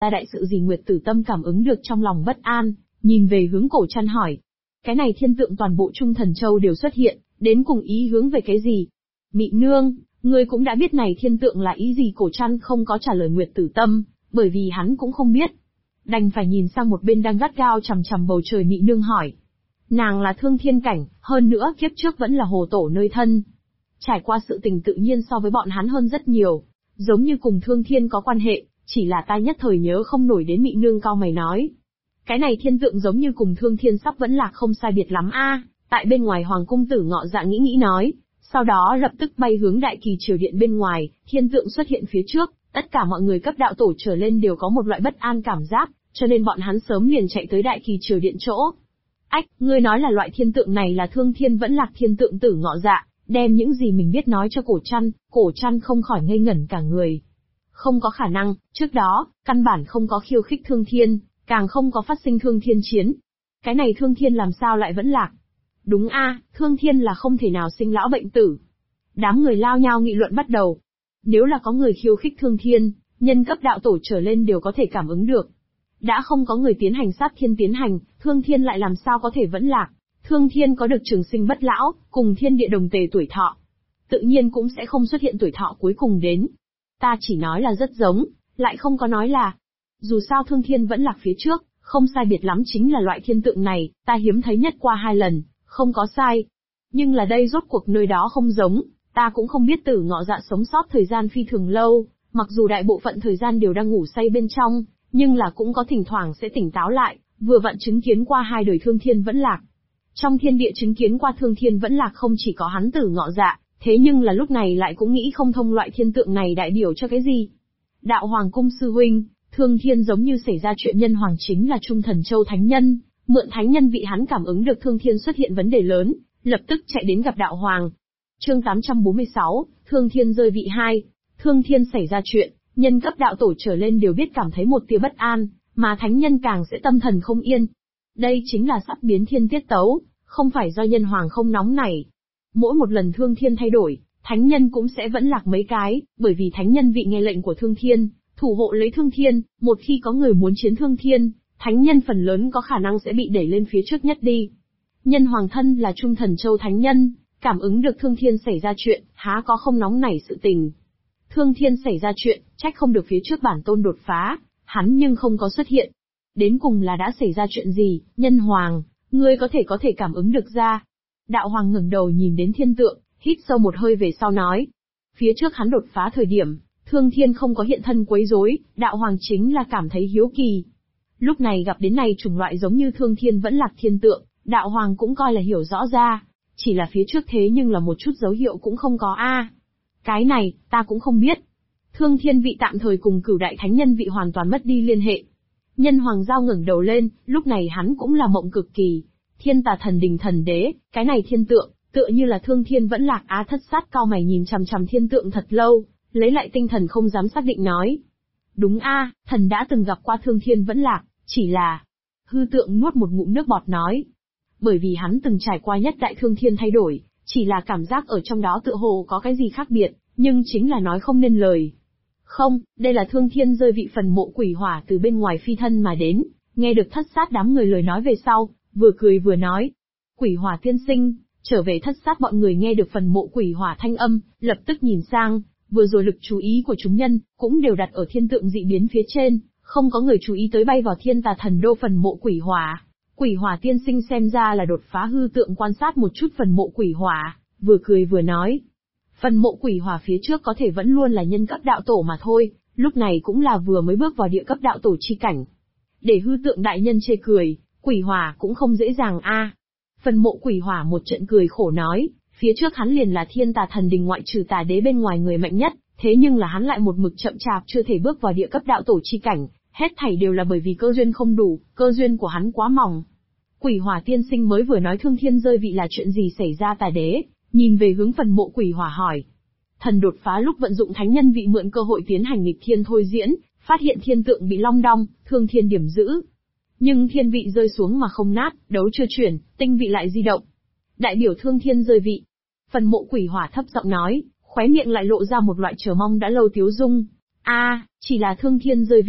ra đại sự gì? Nguyệt Tử Tâm cảm ứng được trong lòng bất an, nhìn về hướng Cổ Trăn hỏi. Cái này thiên tượng toàn bộ Trung Thần Châu đều xuất hiện, đến cùng ý hướng về cái gì? Mị nương, ngươi cũng đã biết này thiên tượng là ý gì? Cổ Trăn không có trả lời Nguyệt Tử Tâm, bởi vì hắn cũng không biết. Đành phải nhìn sang một bên đang gắt gao chằm chằm bầu trời Mị nương hỏi. Nàng là thương thiên cảnh, hơn nữa kiếp trước vẫn là hồ tổ nơi thân. Trải qua sự tình tự nhiên so với bọn hắn hơn rất nhiều, giống như cùng thương thiên có quan hệ, chỉ là ta nhất thời nhớ không nổi. Đến Mị nương cau mày nói. Cái này thiên tượng giống như cùng thương thiên sắp vẫn lạc không sai biệt lắm a. Tại bên ngoài Hoàng cung Tử Ngọ Dạ nghĩ nói, sau đó lập tức bay hướng Đại Kỳ Triều Điện bên ngoài. Thiên tượng xuất hiện phía trước, tất cả mọi người cấp đạo tổ trở lên đều có một loại bất an cảm giác, cho nên bọn hắn sớm liền chạy tới Đại Kỳ Triều Điện chỗ. Ách, ngươi nói là loại thiên tượng này là thương thiên vẫn lạc thiên tượng? Tử Ngọ Dạ đem những gì mình biết nói cho Cổ Trăn không khỏi ngây ngẩn cả người. Không có khả năng, trước đó, căn bản không có khiêu khích thương thiên, càng không có phát sinh thương thiên chiến. Cái này thương thiên làm sao lại vẫn lạc? Đúng a, thương thiên là không thể nào sinh lão bệnh tử. Đám người lao nhao nghị luận bắt đầu. Nếu là có người khiêu khích thương thiên, nhân cấp đạo tổ trở lên đều có thể cảm ứng được. Đã không có người tiến hành sát thiên tiến hành, thương thiên lại làm sao có thể vẫn lạc? Thương thiên có được trường sinh bất lão, cùng thiên địa đồng tề tuổi thọ. Tự nhiên cũng sẽ không xuất hiện tuổi thọ cuối cùng đến. Ta chỉ nói là rất giống, lại không có nói là. Dù sao thương thiên vẫn lạc phía trước, không sai biệt lắm chính là loại thiên tượng này, ta hiếm thấy nhất qua 2 lần, không có sai. Nhưng là đây rốt cuộc nơi đó không giống, ta cũng không biết Tử Ngọ Dạ sống sót thời gian phi thường lâu, mặc dù đại bộ phận thời gian đều đang ngủ say bên trong, nhưng là cũng có thỉnh thoảng sẽ tỉnh táo lại, vừa vặn chứng kiến qua 2 đời thương thiên vẫn lạc. Trong thiên địa chứng kiến qua thương thiên vẫn lạc không chỉ có hắn Tử Ngọ Dạ, thế nhưng là lúc này lại cũng nghĩ không thông loại thiên tượng này đại biểu cho cái gì. Đạo Hoàng cung sư huynh, thương thiên giống như xảy ra chuyện. Nhân hoàng chính là Trung Thần Châu thánh nhân, mượn thánh nhân vị hắn cảm ứng được thương thiên xuất hiện vấn đề lớn, lập tức chạy đến gặp đạo hoàng. Chương 846, Thương Thiên rơi vị 2. Thương thiên xảy ra chuyện, nhân cấp đạo tổ trở lên đều biết cảm thấy một tia bất an, mà thánh nhân càng sẽ tâm thần không yên. Đây chính là sắp biến thiên tiết tấu, không phải do nhân hoàng không nóng nảy. Mỗi một lần thương thiên thay đổi, thánh nhân cũng sẽ vẫn lạc mấy cái, bởi vì thánh nhân vị nghe lệnh của thương thiên, thủ hộ lấy thương thiên, một khi có người muốn chiến thương thiên, thánh nhân phần lớn có khả năng sẽ bị đẩy lên phía trước nhất đi. Nhân hoàng thân là Trung Thần Châu thánh nhân, cảm ứng được thương thiên xảy ra chuyện, há có không nóng nảy sự tình. Thương thiên xảy ra chuyện, trách không được phía trước bản tôn đột phá, hắn nhưng không có xuất hiện. Đến cùng là đã xảy ra chuyện gì? Nhân hoàng, ngươi có thể cảm ứng được ra. Đạo hoàng ngẩng đầu nhìn đến thiên tượng, hít sâu một hơi về sau nói. Phía trước hắn đột phá thời điểm, thương thiên không có hiện thân quấy rối, đạo hoàng chính là cảm thấy hiếu kỳ. Lúc này gặp đến này chủng loại giống như thương thiên vẫn lạc thiên tượng, đạo hoàng cũng coi là hiểu rõ ra. Chỉ là phía trước thế nhưng là một chút dấu hiệu cũng không có a. Cái này, ta cũng không biết. Thương thiên vị tạm thời cùng Cửu đại thánh nhân vị hoàn toàn mất đi liên hệ. Nhân hoàng giao ngẩng đầu lên, lúc này hắn cũng là mộng cực kỳ. Thiên Tà Thần Đình Thần Đế, cái này thiên tượng, tựa như là thương thiên vẫn lạc á. Thất Sát cao mày nhìn chằm chằm thiên tượng thật lâu, lấy lại tinh thần không dám xác định nói. Đúng a, thần đã từng gặp qua thương thiên vẫn lạc, chỉ là... Hư tượng nuốt một ngụm nước bọt nói. Bởi vì hắn từng trải qua nhất đại thương thiên thay đổi, chỉ là cảm giác ở trong đó tựa hồ có cái gì khác biệt, nhưng chính là nói không nên lời. Không, đây là thương thiên rơi vị phần mộ quỷ hỏa từ bên ngoài phi thân mà đến. Nghe được Thất Sát đám người lời nói về sau, vừa cười vừa nói. Quỷ hỏa tiên sinh, trở về. Thất Sát bọn người nghe được phần mộ quỷ hỏa thanh âm, lập tức nhìn sang, vừa rồi lực chú ý của chúng nhân, cũng đều đặt ở thiên tượng dị biến phía trên, không có người chú ý tới bay vào Thiên Tà Thần Đô phần mộ quỷ hỏa. Quỷ hỏa tiên sinh xem ra là đột phá. Hư tượng quan sát một chút phần mộ quỷ hỏa, vừa cười vừa nói. Phần mộ quỷ hỏa phía trước có thể vẫn luôn là nhân cấp đạo tổ mà thôi, lúc này cũng là vừa mới bước vào địa cấp đạo tổ chi cảnh. Để hư tượng đại nhân chê cười, quỷ hỏa cũng không dễ dàng a. Phần mộ quỷ hỏa một trận cười khổ nói, phía trước hắn liền là Thiên Tà Thần Đình ngoại trừ Tà Đế bên ngoài người mạnh nhất, thế nhưng là hắn lại một mực chậm chạp chưa thể bước vào địa cấp đạo tổ chi cảnh, hết thảy đều là bởi vì cơ duyên không đủ, cơ duyên của hắn quá mỏng. Quỷ hỏa tiên sinh mới vừa nói thương thiên rơi vị là chuyện gì xảy ra? Tà Đế nhìn về hướng phần mộ quỷ hỏa hỏi. Thần đột phá lúc vận dụng thánh nhân vị mượn cơ hội tiến hành nghịch thiên thôi diễn, phát hiện thiên tượng bị long đong, thương thiên điểm giữ. Nhưng thiên vị rơi xuống mà không nát, đấu chưa chuyển, tinh vị lại di động. Đại biểu thương thiên rơi vị. Phần mộ quỷ hỏa thấp giọng nói, khóe miệng lại lộ ra một loại chờ mong đã lâu tiếu dung. Chỉ là thương thiên rơi vị,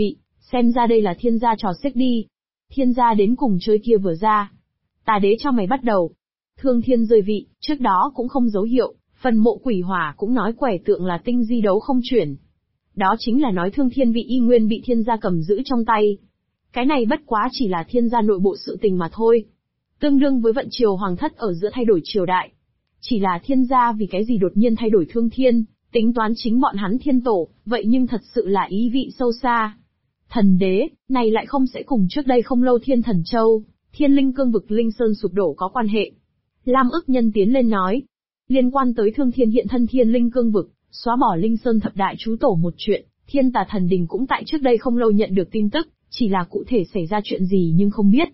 Xem ra đây là thiên gia trò xiếc đi. Thiên gia đến cùng chơi kia vừa ra. Tà đế cho mày bắt đầu. Thương thiên rơi vị, trước đó cũng không dấu hiệu, phần mộ quỷ hỏa cũng nói quẻ tượng là tinh di đấu không chuyển. Đó chính là nói thương thiên vị y nguyên bị thiên gia cầm giữ trong tay. Cái này bất quá chỉ là thiên gia nội bộ sự tình mà thôi. Tương đương với vận triều hoàng thất ở giữa thay đổi triều đại. Chỉ là thiên gia vì cái gì đột nhiên thay đổi thương thiên, tính toán chính bọn hắn thiên tổ, vậy nhưng thật sự là ý vị sâu xa. Thần đế, này lại không sẽ cùng trước đây không lâu Thiên Thần Châu, Thiên Linh Cương vực Linh Sơn sụp đổ có quan hệ. Lam ức nhân tiến lên nói, liên quan tới thương thiên hiện thân Thiên Linh Cương vực, xóa bỏ Linh Sơn thập đại chú tổ một chuyện, Thiên Tà Thần Đình cũng tại trước đây không lâu nhận được tin tức, chỉ là cụ thể xảy ra chuyện gì nhưng không biết.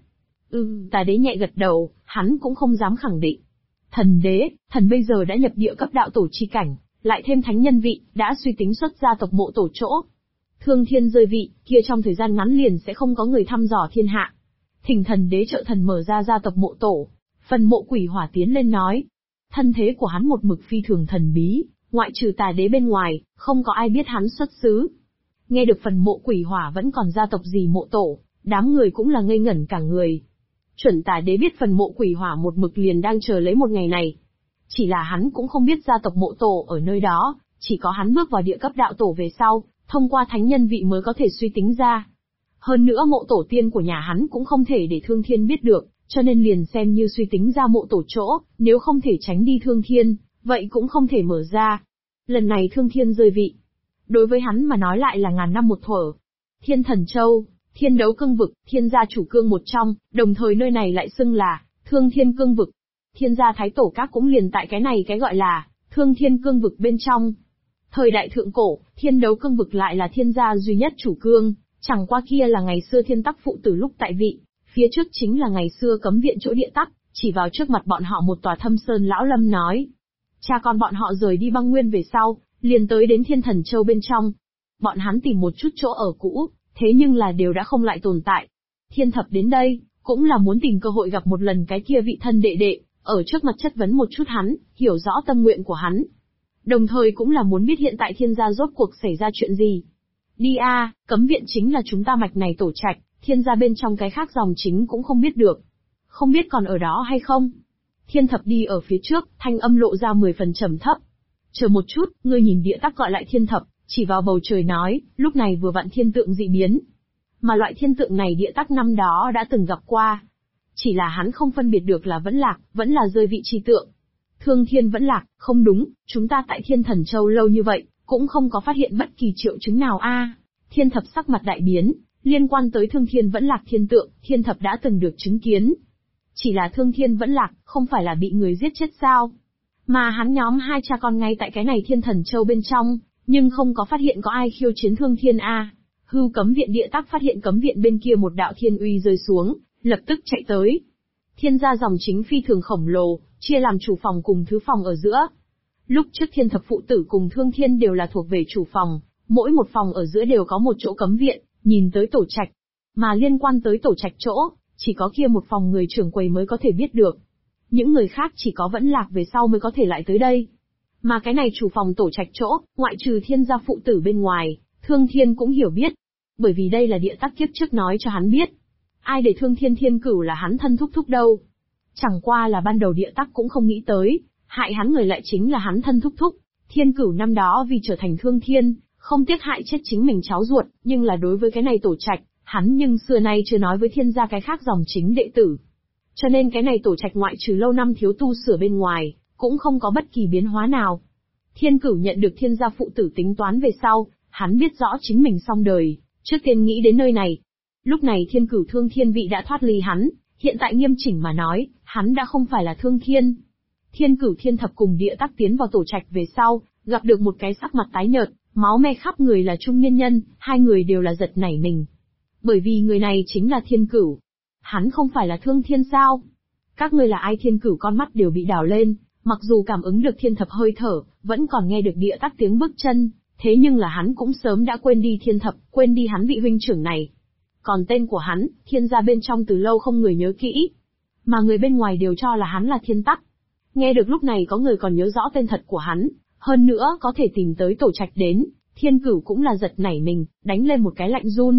Tà đế nhẹ gật đầu, hắn cũng không dám khẳng định. Thần đế, thần bây giờ đã nhập địa cấp đạo tổ chi cảnh, lại thêm thánh nhân vị, đã suy tính xuất gia tộc mộ tổ chỗ. Thương thiên rơi vị, kia trong thời gian ngắn liền sẽ không có người thăm dò thiên hạ. Thỉnh thần đế trợ thần mở ra gia tộc mộ tổ. Phần mộ quỷ hỏa tiến lên nói. Thân thế của hắn một mực phi thường thần bí, ngoại trừ tà đế bên ngoài, không có ai biết hắn xuất xứ. Nghe được phần mộ quỷ hỏa vẫn còn gia tộc gì mộ tổ, đám người cũng là ngây ngẩn cả người. Chuẩn tà đế biết phần mộ quỷ hỏa một mực liền đang chờ lấy một ngày này. Chỉ là hắn cũng không biết gia tộc mộ tổ ở nơi đó, chỉ có hắn bước vào địa cấp đạo tổ về sau, thông qua thánh nhân vị mới có thể suy tính ra. Hơn nữa mộ tổ tiên của nhà hắn cũng không thể để thương thiên biết được, cho nên liền xem như suy tính ra mộ tổ chỗ, nếu không thể tránh đi thương thiên, vậy cũng không thể mở ra. Lần này thương thiên rơi vị. Đối với hắn mà nói lại là ngàn năm một thuở. Thiên Thần Châu, Thiên Đấu Cương vực, thiên gia chủ cương một trong, đồng thời nơi này lại xưng là Thương Thiên Cương vực. Thiên gia thái tổ các cũng liền tại cái này cái gọi là Thương Thiên Cương vực bên trong. Thời đại thượng cổ, Thiên Đấu Cương vực lại là thiên gia duy nhất chủ cương, chẳng qua kia là ngày xưa Thiên Tắc phụ tử lúc tại vị, phía trước chính là ngày xưa cấm viện chỗ địa tắc, chỉ vào trước mặt bọn họ một tòa Thâm Sơn lão lâm nói. Cha con bọn họ rời đi băng nguyên về sau, liền tới đến Thiên Thần Châu bên trong. Bọn hắn tìm một chút chỗ ở cũ, thế nhưng là đều đã không lại tồn tại. Thiên thập đến đây, cũng là muốn tìm cơ hội gặp một lần cái kia vị thân đệ đệ, ở trước mặt chất vấn một chút hắn, hiểu rõ tâm nguyện của hắn. Đồng thời cũng là muốn biết hiện tại thiên gia rốt cuộc xảy ra chuyện gì. Đi a, cấm viện chính là chúng ta mạch này tổ trạch, thiên gia bên trong cái khác dòng chính cũng không biết được. Không biết còn ở đó hay không? Thiên thập đi ở phía trước, thanh âm lộ ra 10 phần trầm thấp. Chờ một chút, ngươi nhìn địa tắc gọi lại thiên thập, chỉ vào bầu trời nói, lúc này vừa vặn thiên tượng dị biến. Mà loại thiên tượng này địa tắc năm đó đã từng gặp qua. Chỉ là hắn không phân biệt được là vẫn lạc, vẫn là rơi vị chi tượng. Thương thiên vẫn lạc, không đúng, chúng ta tại Thiên Thần Châu lâu như vậy, cũng không có phát hiện bất kỳ triệu chứng nào a. Thiên thập sắc mặt đại biến, liên quan tới thương thiên vẫn lạc thiên tượng, thiên thập đã từng được chứng kiến. Chỉ là thương thiên vẫn lạc, không phải là bị người giết chết sao? Mà hắn nhóm hai cha con ngay tại cái này Thiên Thần Châu bên trong, nhưng không có phát hiện có ai khiêu chiến thương thiên a. Hưu cấm viện địa tắc phát hiện cấm viện bên kia một đạo thiên uy rơi xuống, lập tức chạy tới. Thiên gia dòng chính phi thường khổng lồ, chia làm chủ phòng cùng thứ phòng ở giữa. Lúc trước thiên thập phụ tử cùng thương thiên đều là thuộc về chủ phòng, mỗi một phòng ở giữa đều có một chỗ cấm viện, nhìn tới tổ trạch. Mà liên quan tới tổ trạch chỗ, chỉ có kia một phòng người trưởng quầy mới có thể biết được. Những người khác chỉ có vẫn lạc về sau mới có thể lại tới đây. Mà cái này chủ phòng tổ trạch chỗ, ngoại trừ thiên gia phụ tử bên ngoài, thương thiên cũng hiểu biết. Bởi vì đây là địa tắc kiếp trước nói cho hắn biết. Ai để thương thiên thiên cửu là hắn thân thúc thúc đâu. Chẳng qua là ban đầu địa tắc cũng không nghĩ tới, hại hắn người lại chính là hắn thân thúc thúc. Thiên cửu năm đó vì trở thành thương thiên, không tiếc hại chết chính mình cháu ruột, nhưng là đối với cái này tổ trạch, hắn nhưng xưa nay chưa nói với thiên gia cái khác dòng chính đệ tử. Cho nên cái này tổ trạch ngoại trừ lâu năm thiếu tu sửa bên ngoài, cũng không có bất kỳ biến hóa nào. Thiên cửu nhận được thiên gia phụ tử tính toán về sau, hắn biết rõ chính mình xong đời, trước tiên nghĩ đến nơi này. Lúc này thiên cửu thương thiên vị đã thoát ly hắn, hiện tại nghiêm chỉnh mà nói, hắn đã không phải là thương thiên. Thiên cửu thiên thập cùng địa tắc tiến vào tổ trạch về sau, gặp được một cái sắc mặt tái nhợt, máu me khắp người là trung niên nhân, hai người đều là giật nảy mình. Bởi vì người này chính là thiên cửu. Hắn không phải là thương thiên sao? Các ngươi là ai? Thiên cửu con mắt đều bị đào lên, mặc dù cảm ứng được thiên thập hơi thở, vẫn còn nghe được địa tắc tiếng bước chân, thế nhưng là hắn cũng sớm đã quên đi thiên thập, quên đi hắn vị huynh trưởng này. Còn tên của hắn, thiên gia bên trong từ lâu không người nhớ kỹ. Mà người bên ngoài đều cho là hắn là thiên tắc. Nghe được lúc này có người còn nhớ rõ tên thật của hắn, hơn nữa có thể tìm tới tổ trạch đến, thiên cửu cũng là giật nảy mình, đánh lên một cái lạnh run.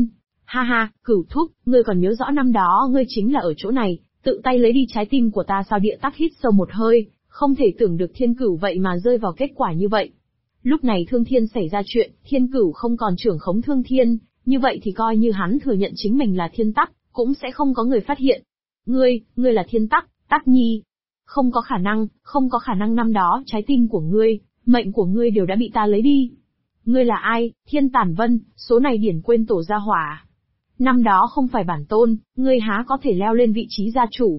Ha ha, Cửu thúc, ngươi còn nhớ rõ năm đó ngươi chính là ở chỗ này, tự tay lấy đi trái tim của ta sao? Địa Tắc hít sâu một hơi, không thể tưởng được Thiên Cửu vậy mà rơi vào kết quả như vậy. Lúc này Thương Thiên xảy ra chuyện, Thiên Cửu không còn trưởng khống Thương Thiên, như vậy thì coi như hắn thừa nhận chính mình là Thiên Tắc, cũng sẽ không có người phát hiện. Ngươi là Thiên Tắc, Tắc Nhi. Không có khả năng năm đó trái tim của ngươi, mệnh của ngươi đều đã bị ta lấy đi. Ngươi là ai, Thiên Tản Vân, số này điển quên tổ gia hỏa. Năm đó không phải bản tôn, ngươi há có thể leo lên vị trí gia chủ.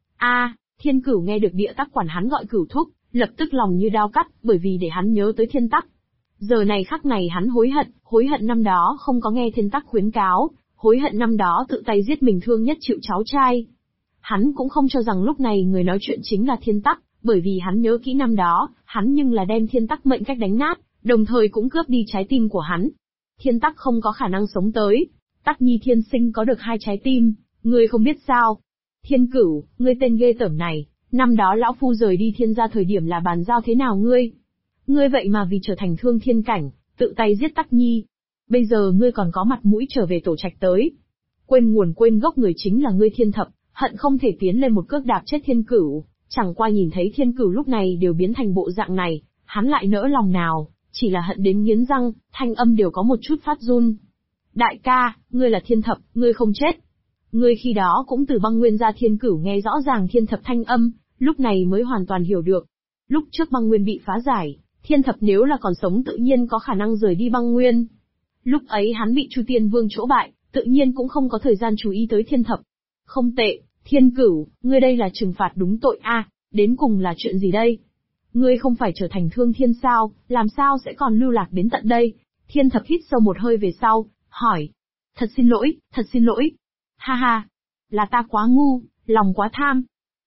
Thiên Cửu nghe được Địa Tắc quản hắn gọi Cửu thúc, lập tức lòng như đao cắt, bởi vì để hắn nhớ tới Thiên Tắc. Giờ này khắc này hắn hối hận năm đó không có nghe Thiên Tắc khuyến cáo, hối hận năm đó tự tay giết mình thương nhất chịu cháu trai. Hắn cũng không cho rằng lúc này người nói chuyện chính là Thiên Tắc, bởi vì hắn nhớ kỹ năm đó, hắn nhưng là đem Thiên Tắc mệnh cách đánh nát, đồng thời cũng cướp đi trái tim của hắn. Thiên Tắc không có khả năng sống tới. Tắc Nhi thiên sinh có được 2 trái tim, ngươi không biết sao? Thiên Cửu, ngươi tên ghê tởm này, năm đó lão phu rời đi Thiên gia thời điểm là bàn giao thế nào ngươi? Ngươi vậy mà vì trở thành thương thiên cảnh, tự tay giết Tắc Nhi. Bây giờ ngươi còn có mặt mũi trở về tổ trạch tới. Quên nguồn quên gốc người chính là ngươi Thiên Thập, hận không thể tiến lên một cước đạp chết Thiên Cửu, chẳng qua nhìn thấy Thiên Cửu lúc này đều biến thành bộ dạng này, hắn lại nỡ lòng nào, chỉ là hận đến nghiến răng, thanh âm đều có một chút phát run. Đại ca, ngươi là Thiên Thập, ngươi không chết. Ngươi khi đó cũng từ băng nguyên ra. Thiên Cửu nghe rõ ràng Thiên Thập thanh âm, lúc này mới hoàn toàn hiểu được. Lúc trước băng nguyên bị phá giải, Thiên Thập nếu là còn sống tự nhiên có khả năng rời đi băng nguyên. Lúc ấy hắn bị Chu Tiên Vương chỗ bại, tự nhiên cũng không có thời gian chú ý tới Thiên Thập. Không tệ, Thiên Cửu, ngươi đây là trừng phạt đúng tội đến cùng là chuyện gì đây? Ngươi không phải trở thành thương thiên sao, làm sao sẽ còn lưu lạc đến tận đây? Thiên Thập hít sâu một hơi về sau, hỏi. Thật xin lỗi. Ha ha, là ta quá ngu, lòng quá tham.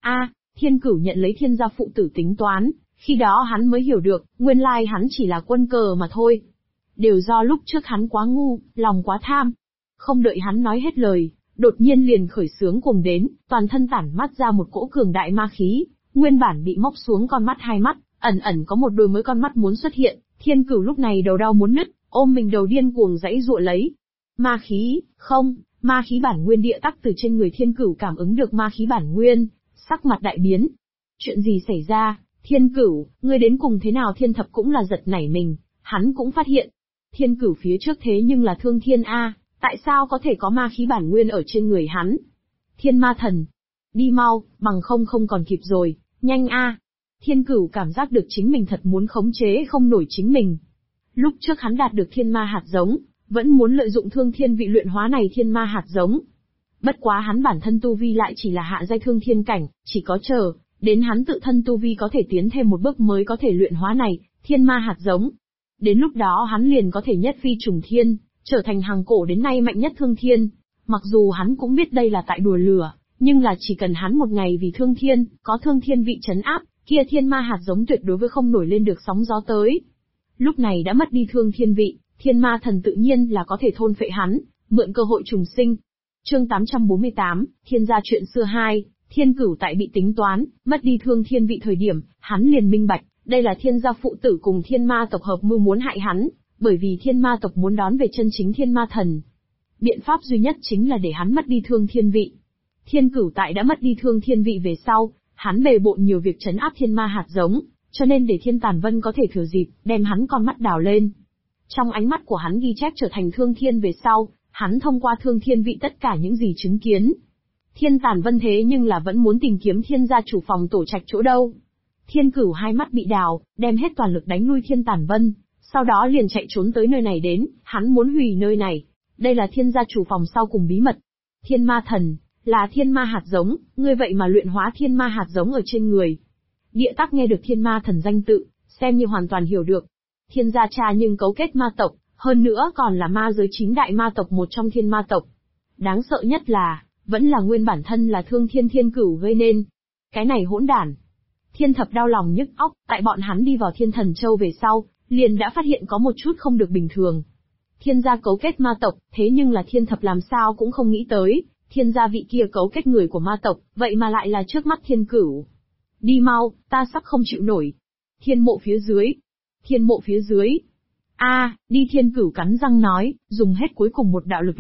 Thiên Cửu nhận lấy Thiên gia phụ tử tính toán, khi đó hắn mới hiểu được, nguyên lai hắn chỉ là quân cờ mà thôi. Đều do lúc trước hắn quá ngu, lòng quá tham. Không đợi hắn nói hết lời, đột nhiên liền khởi xướng cuồng đến, toàn thân tản mắt ra một cỗ cường đại ma khí, nguyên bản bị móc xuống con mắt 2 mắt, ẩn ẩn có một đôi mới con mắt muốn xuất hiện. Thiên Cửu lúc này đầu đau muốn nứt, ôm mình đầu điên cuồng giãy giụa lấy. Ma khí, không, ma khí bản nguyên. Địa Tắc từ trên người Thiên Cửu cảm ứng được ma khí bản nguyên, sắc mặt đại biến. Chuyện gì xảy ra, Thiên Cửu, ngươi đến cùng thế nào? Thiên Thập cũng là giật nảy mình, hắn cũng phát hiện. Thiên Cửu phía trước thế nhưng là thương thiên tại sao có thể có ma khí bản nguyên ở trên người hắn? Thiên Ma Thần, đi mau, bằng không còn kịp rồi, nhanh Thiên Cửu cảm giác được chính mình thật muốn khống chế không nổi chính mình. Lúc trước hắn đạt được thiên ma hạt giống, vẫn muốn lợi dụng thương thiên vị luyện hóa này thiên ma hạt giống. Bất quá hắn bản thân tu vi lại chỉ là hạ giai thương thiên cảnh, chỉ có chờ đến hắn tự thân tu vi có thể tiến thêm một bước mới có thể luyện hóa này thiên ma hạt giống. Đến lúc đó hắn liền có thể nhất phi trùng thiên, trở thành hàng cổ đến nay mạnh nhất thương thiên. Mặc dù hắn cũng biết đây là tại đùa lửa, nhưng là chỉ cần hắn một ngày vì thương thiên, có thương thiên vị trấn áp, kia thiên ma hạt giống tuyệt đối với không nổi lên được sóng gió tới. Lúc này đã mất đi thương thiên vị, Thiên Ma Thần tự nhiên là có thể thôn phệ hắn, mượn cơ hội trùng sinh. Chương 848, Thiên gia chuyện xưa 2, Thiên Cửu tại bị tính toán, mất đi thương thiên vị thời điểm, hắn liền minh bạch, đây là Thiên gia phụ tử cùng Thiên Ma tộc hợp mưu muốn hại hắn, bởi vì Thiên Ma tộc muốn đón về chân chính Thiên Ma Thần. Biện pháp duy nhất chính là để hắn mất đi thương thiên vị. Thiên Cửu tại đã mất đi thương thiên vị về sau, hắn bề bộn nhiều việc trấn áp thiên ma hạt giống, cho nên để Thiên Tản Vân có thể thừa dịp, đem hắn con mắt đào lên. Trong ánh mắt của hắn ghi chép trở thành thương thiên về sau, hắn thông qua thương thiên vị tất cả những gì chứng kiến. Thiên Tản Vân thế nhưng là vẫn muốn tìm kiếm Thiên gia chủ phòng tổ trạch chỗ đâu. Thiên Cửu 2 mắt bị đào, đem hết toàn lực đánh lui Thiên Tản Vân, sau đó liền chạy trốn tới nơi này đến, hắn muốn hủy nơi này. Đây là Thiên gia chủ phòng sau cùng bí mật. Thiên Ma Thần, là thiên ma hạt giống, ngươi vậy mà luyện hóa thiên ma hạt giống ở trên người. Địa Tắc nghe được Thiên Ma Thần danh tự, xem như hoàn toàn hiểu được. Thiên gia cha nhưng cấu kết ma tộc, hơn nữa còn là ma giới 9 đại ma tộc một trong thiên ma tộc. Đáng sợ nhất là, vẫn là nguyên bản thân là thương thiên Thiên Cửu gây nên. Cái này hỗn đản. Thiên Thập đau lòng nhức óc, tại bọn hắn đi vào Thiên Thần Châu về sau, liền đã phát hiện có một chút không được bình thường. Thiên gia cấu kết ma tộc, thế nhưng là Thiên Thập làm sao cũng không nghĩ tới, Thiên gia vị kia cấu kết người của ma tộc, vậy mà lại là trước mắt Thiên Cửu. Đi mau, ta sắp không chịu nổi. Thiên mộ phía dưới. Thiên mộ phía dưới. Đi. Thiên Cửu cắn răng nói, dùng hết cuối cùng một đạo lực lượng,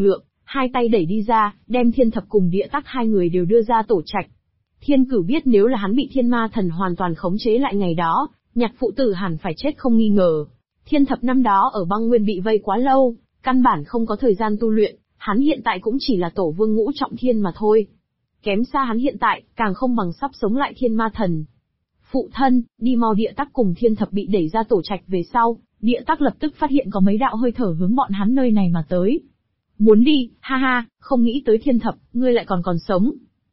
hai tay đẩy đi ra, đem Thiên Thập cùng Địa Tắc hai người đều đưa ra tổ trạch. Thiên Cửu biết nếu là hắn bị Thiên Ma Thần hoàn toàn khống chế lại ngày đó, Nhạc phụ tử hẳn phải chết không nghi ngờ. Thiên Thập năm đó ở băng nguyên bị vây quá lâu, căn bản không có thời gian tu luyện, hắn hiện tại cũng chỉ là tổ vương ngũ trọng thiên mà thôi. Kém xa hắn hiện tại, càng không bằng sắp sống lại Thiên Ma Thần. Phụ thân, đi mau. Địa Tắc cùng Thiên Thập bị đẩy ra tổ trạch về sau, Địa Tắc lập tức phát hiện có mấy đạo hơi thở hướng bọn hắn nơi này mà tới. Muốn đi, ha ha, không nghĩ tới Thiên Thập, ngươi lại còn sống.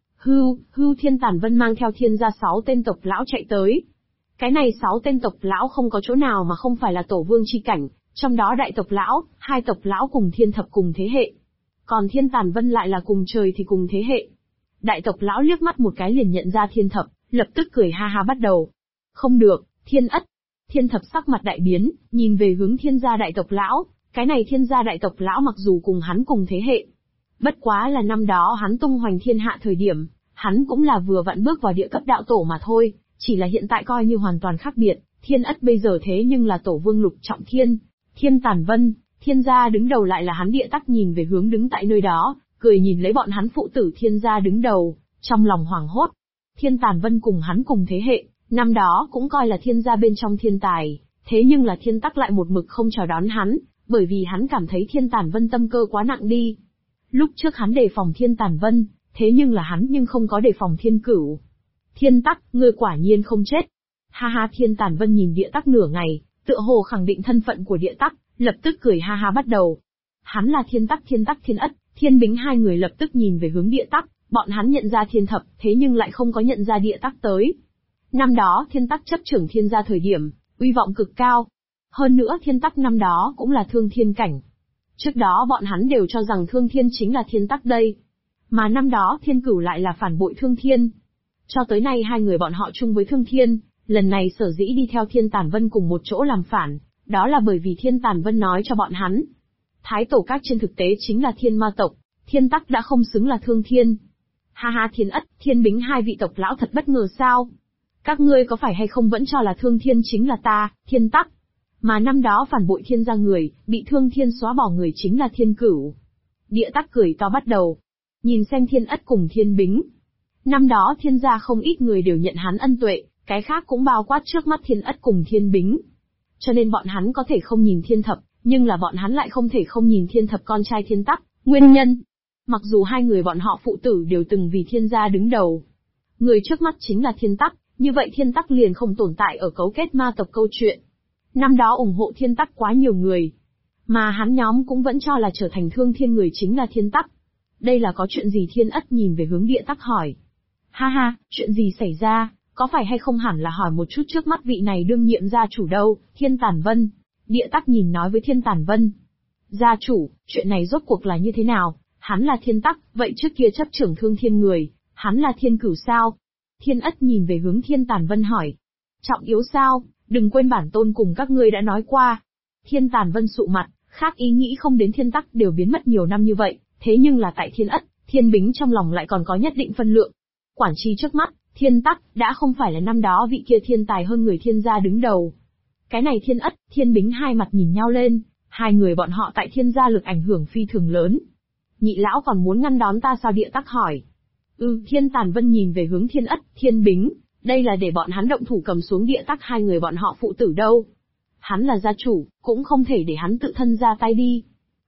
Hưu Thiên Tản Vân mang theo Thiên gia 6 tên tộc lão chạy tới. Cái này 6 tên tộc lão không có chỗ nào mà không phải là tổ vương chi cảnh, trong đó đại tộc lão, 2 tộc lão cùng Thiên Thập cùng thế hệ. Còn Thiên Tản Vân lại là cùng trời thì cùng thế hệ. Đại tộc lão liếc mắt một cái liền nhận ra Thiên Thập, lập tức cười ha ha bắt đầu. Không được, Thiên Ất. Thiên Thập sắc mặt đại biến, nhìn về hướng Thiên gia đại tộc lão, cái này Thiên gia đại tộc lão mặc dù cùng hắn cùng thế hệ. Bất quá là năm đó hắn tung hoành thiên hạ thời điểm, hắn cũng là vừa vặn bước vào địa cấp đạo tổ mà thôi, chỉ là hiện tại coi như hoàn toàn khác biệt, Thiên Ất bây giờ thế nhưng là tổ vương lục trọng thiên. Thiên Tản Vân, Thiên gia đứng đầu lại là hắn. Địa Tắc nhìn về hướng đứng tại nơi đó, cười nhìn lấy bọn hắn phụ tử Thiên gia đứng đầu, trong lòng hoảng hốt. Thiên Tản Vân cùng hắn cùng thế hệ, năm đó cũng coi là Thiên gia bên trong thiên tài, thế nhưng là Thiên Tắc lại một mực không chào đón hắn, bởi vì hắn cảm thấy Thiên Tản Vân tâm cơ quá nặng đi. Lúc trước hắn đề phòng Thiên Tản Vân, thế nhưng là hắn nhưng không có đề phòng Thiên Cửu. Thiên Tắc, ngươi quả nhiên không chết. Ha ha. Thiên Tản Vân nhìn Địa Tắc nửa ngày, tựa hồ khẳng định thân phận của Địa Tắc, lập tức cười ha ha bắt đầu. Hắn là Thiên Tắc, Thiên Ất, Thiên Bính hai người lập tức nhìn về hướng Địa Tắc, bọn hắn nhận ra Thiên Thập, thế nhưng lại không có nhận ra Địa Tắc tới. Năm đó Thiên Tắc chấp trưởng Thiên gia thời điểm, uy vọng cực cao. Hơn nữa Thiên Tắc năm đó cũng là thương thiên cảnh. Trước đó bọn hắn đều cho rằng thương thiên chính là Thiên Tắc đây. Mà năm đó Thiên Cửu lại là phản bội thương thiên. Cho tới nay hai người bọn họ chung với thương thiên, lần này sở dĩ đi theo Thiên Tản Vân cùng một chỗ làm phản, đó là bởi vì Thiên Tản Vân nói cho bọn hắn. Thái tổ các trên thực tế chính là thiên ma tộc, Thiên Tắc đã không xứng là thương thiên. Ha ha. Thiên Ất, Thiên Bính hai vị tộc lão thật bất ngờ sao? Các ngươi có phải hay không vẫn cho là thương thiên chính là ta, Thiên Tắc? Mà năm đó phản bội Thiên gia người, bị thương thiên xóa bỏ người chính là Thiên Cửu. Địa Tắc cười to bắt đầu. Nhìn xem Thiên Ất cùng Thiên Bính. Năm đó Thiên gia không ít người đều nhận hắn ân tuệ, cái khác cũng bao quát trước mắt Thiên Ất cùng Thiên Bính. Cho nên bọn hắn có thể không nhìn Thiên Thập, nhưng là bọn hắn lại không thể không nhìn Thiên Thập con trai Thiên Tắc. Nguyên nhân, mặc dù hai người bọn họ phụ tử đều từng vì Thiên gia đứng đầu. Người trước mắt chính là Thiên Tắc, như vậy Thiên Tắc liền không tồn tại ở cấu kết ma tộc câu chuyện. Năm đó ủng hộ Thiên Tắc quá nhiều người, mà hắn nhóm cũng vẫn cho là trở thành thương thiên người chính là Thiên Tắc. Đây là có chuyện gì? Thiên Ất nhìn về hướng Địa Tắc hỏi. Ha ha, chuyện gì xảy ra, có phải hay không hẳn là hỏi một chút trước mắt vị này đương nhiệm gia chủ đâu, Thiên Tản Vân. Địa Tắc nhìn nói với Thiên Tản Vân. Gia chủ, chuyện này rốt cuộc là như thế nào? Hắn là Thiên Tắc, vậy trước kia chấp trưởng thương thiên người, hắn là Thiên Cửu sao? Thiên Ất nhìn về hướng Thiên Tản Vân hỏi. Trọng yếu sao? Đừng quên bản tôn cùng các ngươi đã nói qua. Thiên Tản Vân sụ mặt, khác ý nghĩ không đến Thiên Tắc đều biến mất nhiều năm như vậy, thế nhưng là tại Thiên Ất, Thiên Bính trong lòng lại còn có nhất định phân lượng. Quản chi trước mắt, Thiên Tắc đã không phải là năm đó vị kia thiên tài hơn người Thiên gia đứng đầu. Cái này Thiên Ất, Thiên Bính hai mặt nhìn nhau lên, hai người bọn họ tại Thiên gia lực ảnh hưởng phi thường lớn. Nhị lão còn muốn ngăn đón ta sao? Địa Tắc hỏi. Thiên Tản Vân nhìn về hướng Thiên Ất, Thiên Bính, đây là để bọn hắn động thủ cầm xuống Địa Tắc hai người bọn họ phụ tử đâu. Hắn là gia chủ, cũng không thể để hắn tự thân ra tay đi.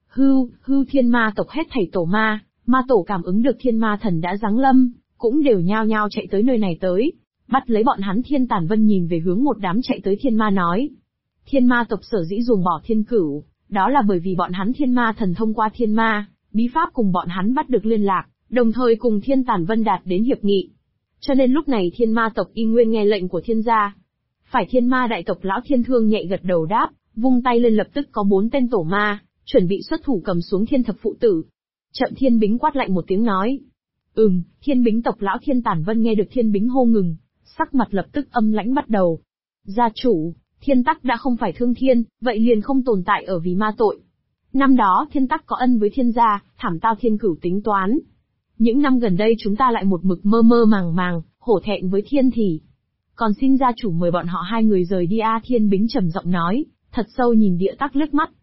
Thiên ma tộc hết thảy tổ ma, ma tổ cảm ứng được Thiên Ma Thần đã giáng lâm, cũng đều nhao nhao chạy tới nơi này tới, bắt lấy bọn hắn. Thiên Tản Vân nhìn về hướng một đám chạy tới thiên ma nói. Thiên ma tộc sở dĩ ruồng bỏ Thiên Cửu, đó là bởi vì bọn hắn Thiên Ma Thần thông qua thiên ma, bí pháp cùng bọn hắn bắt được liên lạc, đồng thời cùng Thiên Tản Vân đạt đến hiệp nghị. Cho nên lúc này thiên ma tộc y nguyên nghe lệnh của Thiên gia. Phải. Thiên ma đại tộc lão Thiên Thương nhạy gật đầu đáp, vung tay lên lập tức có 4 tên tổ ma, chuẩn bị xuất thủ cầm xuống Thiên Thập phụ tử. Chậm. Thiên Bính quát lạnh một tiếng nói. Thiên Bính tộc lão Thiên Tản Vân nghe được Thiên Bính hô ngừng, sắc mặt lập tức âm lãnh bắt đầu. Gia chủ, Thiên Tắc đã không phải thương thiên, vậy liền không tồn tại ở vì ma tội. Năm đó Thiên Tắc có ân với Thiên gia, thảm tao Thiên Cửu tính toán. Những năm gần đây chúng ta lại một mực mơ mơ màng màng, hổ thẹn với Thiên thì. Còn xin gia chủ mời bọn họ hai người rời đi a. Thiên Bính trầm giọng nói, thật sâu nhìn Địa Tắc liếc mắt.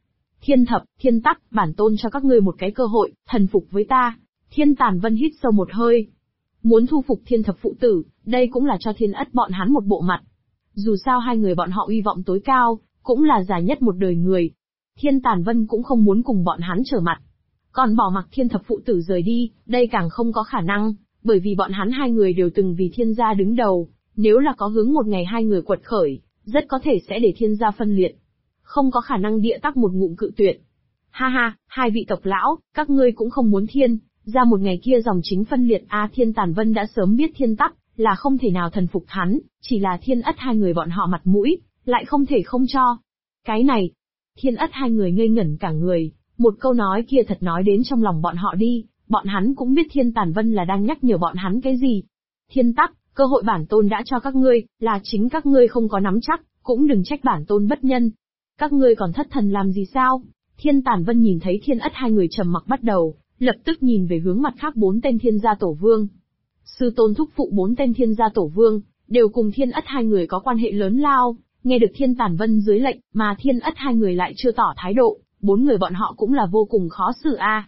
Thiên Thập, Thiên Tắc, bản tôn cho các ngươi một cái cơ hội, thần phục với ta. Thiên Tàn Vân hít sâu một hơi. Muốn thu phục Thiên Thập phụ tử, đây cũng là cho Thiên Ất bọn hắn một bộ mặt. Dù sao hai người bọn họ uy vọng tối cao, cũng là già nhất một đời người. Thiên Tàn Vân cũng không muốn cùng bọn hắn trở mặt. Còn bỏ mặc Thiên Thập phụ tử rời đi, đây càng không có khả năng, bởi vì bọn hắn hai người đều từng vì Thiên gia đứng đầu, nếu là có hướng một ngày hai người quật khởi, rất có thể sẽ để Thiên gia phân liệt. Không có khả năng Địa Tắc một ngụm cự tuyệt. Ha ha, hai vị tộc lão, các ngươi cũng không muốn Thiên gia một ngày kia dòng chính phân liệt Thiên Tàn Vân đã sớm biết Thiên Tắc là không thể nào thần phục hắn, chỉ là Thiên Ất hai người bọn họ mặt mũi, lại không thể không cho. Cái này, Thiên Ất hai người ngây ngẩn cả người, một câu nói kia thật nói đến trong lòng bọn họ đi, bọn hắn cũng biết Thiên Tàn Vân là đang nhắc nhở bọn hắn cái gì. Thiên Tắc, cơ hội bản tôn đã cho các ngươi, là chính các ngươi không có nắm chắc, cũng đừng trách bản tôn bất nhân. Các ngươi còn thất thần làm gì sao? Thiên Tàn Vân nhìn thấy Thiên Ất hai người trầm mặc bắt đầu, lập tức nhìn về hướng mặt khác bốn tên Thiên gia tổ vương. Sư tôn thúc phụ bốn tên Thiên gia tổ vương, đều cùng Thiên Ất hai người có quan hệ lớn lao, nghe được Thiên Tàn Vân dưới lệnh, mà Thiên Ất hai người lại chưa tỏ thái độ, bốn người bọn họ cũng là vô cùng khó xử a.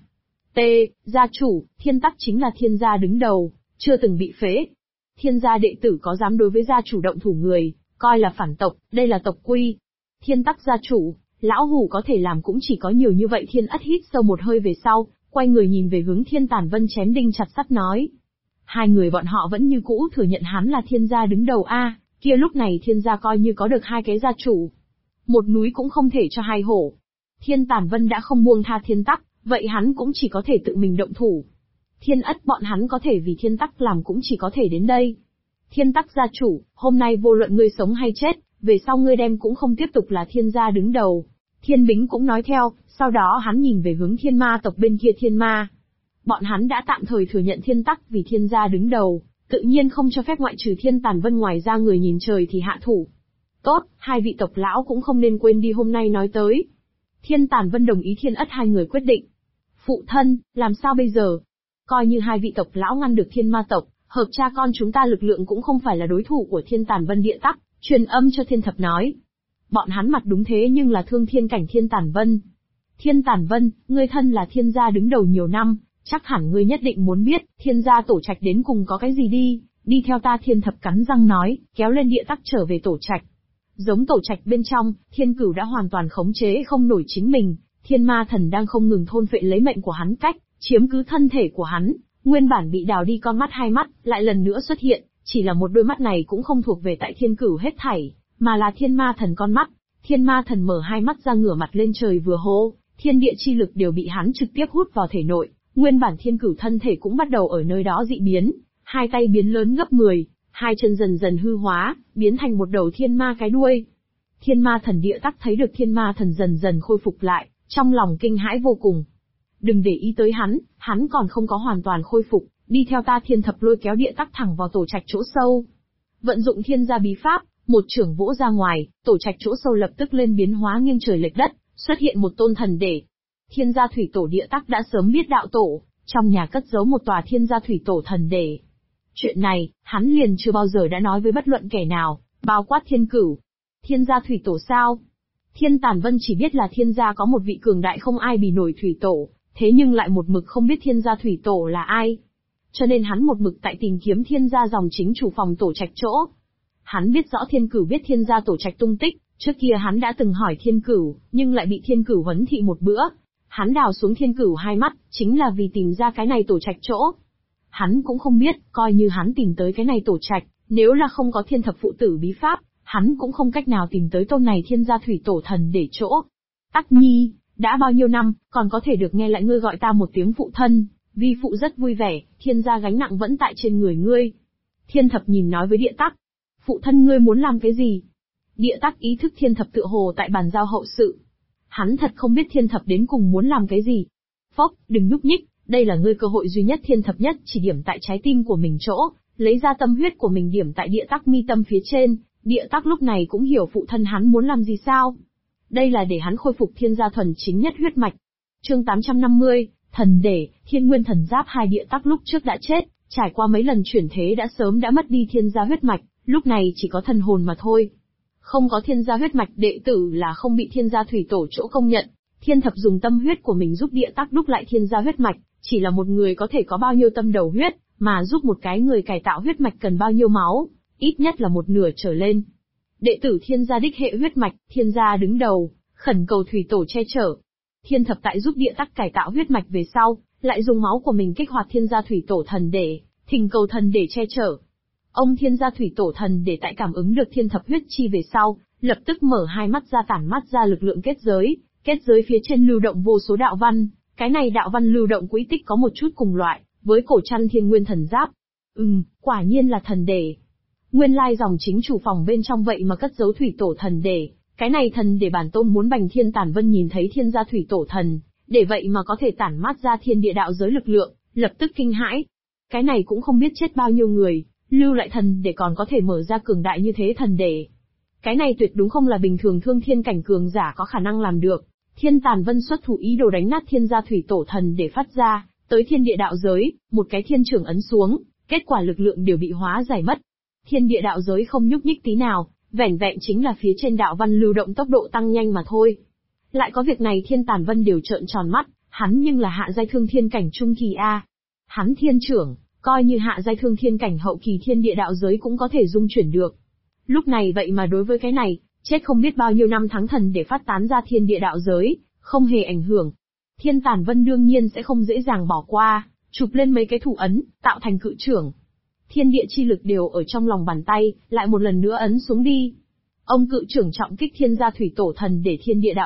Gia chủ, Thiên Tắc chính là Thiên gia đứng đầu, chưa từng bị phế. Thiên gia đệ tử có dám đối với gia chủ động thủ người, coi là phản tộc, đây là tộc quy. Thiên Tắc gia chủ, lão hủ có thể làm cũng chỉ có nhiều như vậy. Thiên Ất hít sâu một hơi về sau, quay người nhìn về hướng Thiên Tàn Vân chém đinh chặt sắt nói. Hai người bọn họ vẫn như cũ thừa nhận hắn là Thiên gia đứng đầu kia lúc này Thiên gia coi như có được hai cái gia chủ. Một núi cũng không thể cho hai hổ. Thiên Tàn Vân đã không buông tha Thiên Tắc, vậy hắn cũng chỉ có thể tự mình động thủ. Thiên Ất bọn hắn có thể vì Thiên Tắc làm cũng chỉ có thể đến đây. Thiên Tắc gia chủ, hôm nay vô luận ngươi sống hay chết, về sau ngươi đem cũng không tiếp tục là Thiên gia đứng đầu. Thiên Bính cũng nói theo, sau đó hắn nhìn về hướng Thiên Ma tộc bên kia Thiên Ma. Bọn hắn đã tạm thời thừa nhận Thiên Tắc vì Thiên gia đứng đầu, tự nhiên không cho phép ngoại trừ Thiên Tàn Vân ngoài ra người nhìn trời thì hạ thủ. Tốt, hai vị tộc lão cũng không nên quên đi hôm nay nói tới. Thiên Tàn Vân đồng ý Thiên Ất hai người quyết định. Phụ thân, làm sao bây giờ? Coi như hai vị tộc lão ngăn được Thiên Ma tộc, hợp cha con chúng ta lực lượng cũng không phải là đối thủ của Thiên Tàn Vân Địa Tắc, truyền âm cho Thiên Thập nói. Bọn hắn mặt đúng thế nhưng là thương thiên cảnh Thiên Tàn Vân. Thiên Tàn Vân, ngươi thân là Thiên gia đứng đầu nhiều năm, chắc hẳn ngươi nhất định muốn biết, Thiên gia tổ trạch đến cùng có cái gì đi theo ta. Thiên Thập cắn răng nói, kéo lên Địa Tắc trở về tổ trạch. Giống tổ trạch bên trong, Thiên Cửu đã hoàn toàn khống chế không nổi chính mình, Thiên Ma thần đang không ngừng thôn phệ lấy mệnh của hắn cách, chiếm cứ thân thể của hắn, nguyên bản bị đào đi con mắt hai mắt, lại lần nữa xuất hiện, chỉ là một đôi mắt này cũng không thuộc về tại Thiên Cửu hết thảy, mà là Thiên Ma thần con mắt. Thiên Ma thần mở hai mắt ra ngửa mặt lên trời vừa hô, thiên địa chi lực đều bị hắn trực tiếp hút vào thể nội, nguyên bản Thiên Cửu thân thể cũng bắt đầu ở nơi đó dị biến, hai tay biến lớn gấp 10, hai chân dần dần hư hóa, biến thành một đầu thiên ma cái đuôi. Thiên Ma thần Địa Tắc thấy được Thiên Ma thần dần dần khôi phục lại, trong lòng kinh hãi vô cùng. Đừng để ý tới hắn còn không có hoàn toàn khôi phục, đi theo ta. Thiên Thập lôi kéo Địa Tắc thẳng vào tổ trạch chỗ sâu. Vận dụng Thiên gia bí pháp, một chưởng vỗ ra ngoài, tổ trạch chỗ sâu lập tức lên biến hóa nghiêng trời lệch đất, xuất hiện một tôn thần đế. Thiên gia thủy tổ Địa Tắc đã sớm biết đạo tổ, trong nhà cất giấu một tòa Thiên gia thủy tổ thần đế. Chuyện này, hắn liền chưa bao giờ đã nói với bất luận kẻ nào, bao quát Thiên Cửu. Thiên gia thủy tổ sao? Thiên Tàn Vân chỉ biết là Thiên gia có một vị cường đại không ai bì nổi thủy tổ, thế nhưng lại một mực không biết Thiên gia thủy tổ là ai. Cho nên hắn một mực tại tìm kiếm Thiên gia dòng chính chủ phòng tổ trạch chỗ. Hắn biết rõ Thiên Cửu biết Thiên gia tổ trạch tung tích, trước kia hắn đã từng hỏi Thiên Cửu, nhưng lại bị Thiên Cửu huấn thị một bữa. Hắn đào xuống Thiên Cửu hai mắt, chính là vì tìm ra cái này tổ trạch chỗ. Hắn cũng không biết, coi như hắn tìm tới cái này tổ trạch, nếu là không có Thiên Thập phụ tử bí pháp, hắn cũng không cách nào tìm tới tôn này Thiên gia thủy tổ thần để chỗ. Tắc Nhi, đã bao nhiêu năm, còn có thể được nghe lại ngươi gọi ta một tiếng phụ thân, vi phụ rất vui vẻ, Thiên gia gánh nặng vẫn tại trên người ngươi. Thiên Thập nhìn nói với Địa Tắc, phụ thân ngươi muốn làm cái gì? Địa Tắc ý thức Thiên Thập tựa hồ tại bàn giao hậu sự. Hắn thật không biết Thiên Thập đến cùng muốn làm cái gì. Phốc, đừng nhúc nhích, đây là ngươi cơ hội duy nhất. Thiên Thập nhất chỉ điểm tại trái tim của mình chỗ, lấy ra tâm huyết của mình điểm tại Địa Tắc mi tâm phía trên. Địa Tắc lúc này cũng hiểu phụ thân hắn muốn làm gì sao. Đây là để hắn khôi phục Thiên gia thuần chính nhất huyết mạch. Chương 850, thần đế, Thiên Nguyên thần giáp. Hai Địa Tắc lúc trước đã chết, trải qua mấy lần chuyển thế đã sớm đã mất đi Thiên gia huyết mạch, lúc này chỉ có thần hồn mà thôi. Không có Thiên gia huyết mạch đệ tử là không bị Thiên gia thủy tổ chỗ công nhận. Thiên Thập dùng tâm huyết của mình giúp Địa Tắc đúc lại thiên gia huyết mạch, chỉ là một người có thể có bao nhiêu tâm đầu huyết, mà giúp một cái người cải tạo huyết mạch cần bao nhiêu máu, ít nhất là một nửa trở lên. Đệ tử thiên gia đích hệ huyết mạch, thiên gia đứng đầu, khẩn cầu thủy tổ che chở. Thiên Thập tại giúp Địa Tắc cải tạo huyết mạch về sau, lại dùng máu của mình kích hoạt thiên gia thủy tổ thần để, thỉnh cầu thần để che chở. Ông thiên gia thủy tổ thần để tại cảm ứng được Thiên Thập huyết chi về sau, lập tức mở hai mắt ra tản mắt ra lực lượng kết giới phía trên lưu động vô số đạo văn, cái này đạo văn lưu động quỹ tích có một chút cùng loại với cổ chăn thiên nguyên thần giáp. Quả nhiên là thần để. Nguyên lai dòng chính chủ phòng bên trong vậy mà cất giấu thủy tổ thần để, cái này thần để bản tôn muốn Bành Thiên Tản Vân nhìn thấy thiên gia thủy tổ thần, để vậy mà có thể tản mát ra thiên địa đạo giới lực lượng, lập tức kinh hãi. Cái này cũng không biết chết bao nhiêu người, lưu lại thần để còn có thể mở ra cường đại như thế thần để. Cái này tuyệt đúng không là bình thường thương thiên cảnh cường giả có khả năng làm được. Thiên Tản Vân xuất thủ ý đồ đánh nát thiên gia thủy tổ thần để phát ra, tới thiên địa đạo giới, một cái thiên trưởng ấn xuống, kết quả lực lượng đều bị hóa giải mất. Thiên địa đạo giới không nhúc nhích tí nào, vẻn vẹn chính là phía trên đạo văn lưu động tốc độ tăng nhanh mà thôi. Lại có việc này Thiên Tản Vân đều trợn tròn mắt, hắn nhưng là hạ giai thương thiên cảnh trung kỳ a. Hắn thiên trưởng, coi như hạ giai thương thiên cảnh hậu kỳ thiên địa đạo giới cũng có thể dung chuyển được. Lúc này vậy mà đối với cái này, chết không biết bao nhiêu năm tháng thần để phát tán ra thiên địa đạo giới, không hề ảnh hưởng. Thiên Tản Vân đương nhiên sẽ không dễ dàng bỏ qua, chụp lên mấy cái thủ ấn, tạo thành cự trưởng. Thiên địa chi lực đều ở trong lòng bàn tay, lại một lần nữa ấn xuống đi. Ông cự trưởng trọng kích thiên gia thủy tổ thần để thiên địa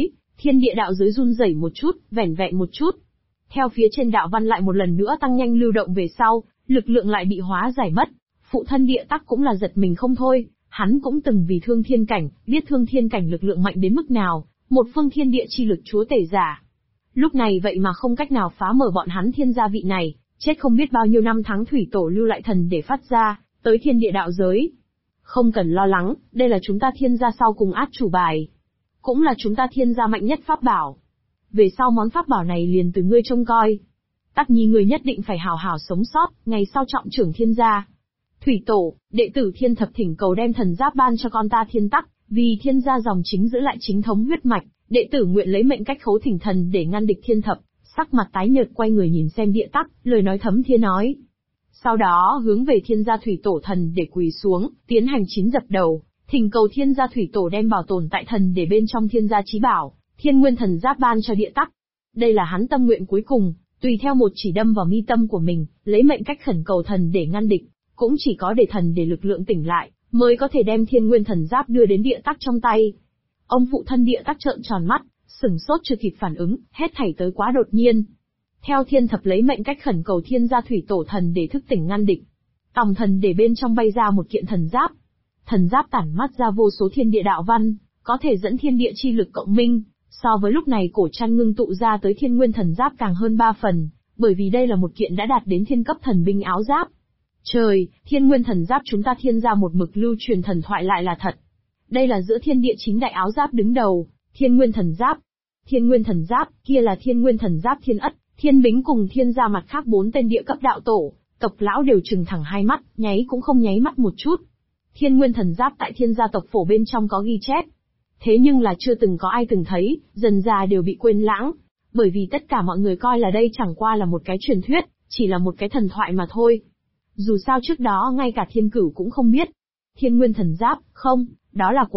đạo giới run rẩy một chút, vẻn vẹn một chút. Theo phía trên đạo văn lại một lần nữa tăng nhanh lưu động về sau, lực lượng lại bị hóa giải mất. Phụ thân Địa Tắc cũng là giật mình không thôi, hắn cũng từng vì thương thiên cảnh, biết thương thiên cảnh lực lượng mạnh đến mức nào, một phương thiên địa chi lực chúa tể giả. Lúc này vậy mà không cách nào phá mở bọn hắn thiên gia vị này, chết không biết bao nhiêu năm tháng thủy tổ lưu lại thần để phát ra, tới thiên địa đạo giới. Không cần lo lắng, đây là chúng ta thiên gia sau cùng át chủ bài. Cũng là chúng ta thiên gia mạnh nhất pháp bảo. Về sau món pháp bảo này liền từ ngươi trông coi. Tắc Nhi người nhất định phải hào hào sống sót, ngày sau trọng trưởng thiên gia. Thủy tổ, đệ tử Thiên Thập thỉnh cầu đem thần giáp ban cho con ta Thiên Tắc, vì thiên gia dòng chính giữ lại chính thống huyết mạch, đệ tử nguyện lấy mệnh cách khấu thỉnh thần để ngăn địch Thiên Thập. Sắc mặt tái nhợt quay người nhìn xem Địa Tắc, lời nói thấm thía nói. Sau đó hướng về thiên gia thủy tổ thần để quỳ xuống, tiến hành 9 dập đầu, thỉnh cầu thiên gia thủy tổ đem bảo tồn tại thần để bên trong thiên gia chí bảo, thiên nguyên thần giáp ban cho Địa Tắc. Đây là hắn tâm nguyện cuối cùng, tùy theo một chỉ đâm vào mi tâm của mình, lấy mệnh cách khẩn cầu thần để ngăn địch, cũng chỉ có để thần để lực lượng tỉnh lại, mới có thể đem thiên nguyên thần giáp đưa đến Địa Tắc trong tay. Ông phụ thân Địa Tắc trợn tròn mắt, sửng sốt chưa kịp phản ứng, hết thảy tới quá đột nhiên. Theo Thiên Thập lấy mệnh cách khẩn cầu thiên gia thủy tổ thần để thức tỉnh ngăn địch. Tòng thần để bên trong bay ra một kiện thần giáp. Thần giáp tản mắt ra vô số thiên địa đạo văn, có thể dẫn thiên địa chi lực cộng minh, so với lúc này cổ chăn ngưng tụ ra tới thiên nguyên thần giáp càng hơn 3 phần, bởi vì đây là một kiện đã đạt đến thiên cấp thần binh áo giáp. Trời, thiên nguyên thần giáp chúng ta thiên gia một mực lưu truyền thần thoại lại là thật. Đây là giữa thiên địa chính đại áo giáp đứng đầu, thiên nguyên thần giáp. Thiên nguyên thần giáp, kia là thiên nguyên thần giáp Thiên Ất, Thiên Bính cùng thiên gia mặt khác 4 tên địa cấp đạo tổ, tộc lão đều trừng thẳng hai mắt, nháy cũng không nháy mắt một chút. Thiên nguyên thần giáp tại thiên gia tộc phổ bên trong có ghi chép. Thế nhưng là chưa từng có ai từng thấy, dần già đều bị quên lãng. Bởi vì tất cả mọi người coi là đây chẳng qua là một cái truyền thuyết, chỉ là một cái thần thoại mà thôi. Dù sao trước đó ngay cả thiên cửu cũng không biết. Thiên nguyên thần giáp, không, đó là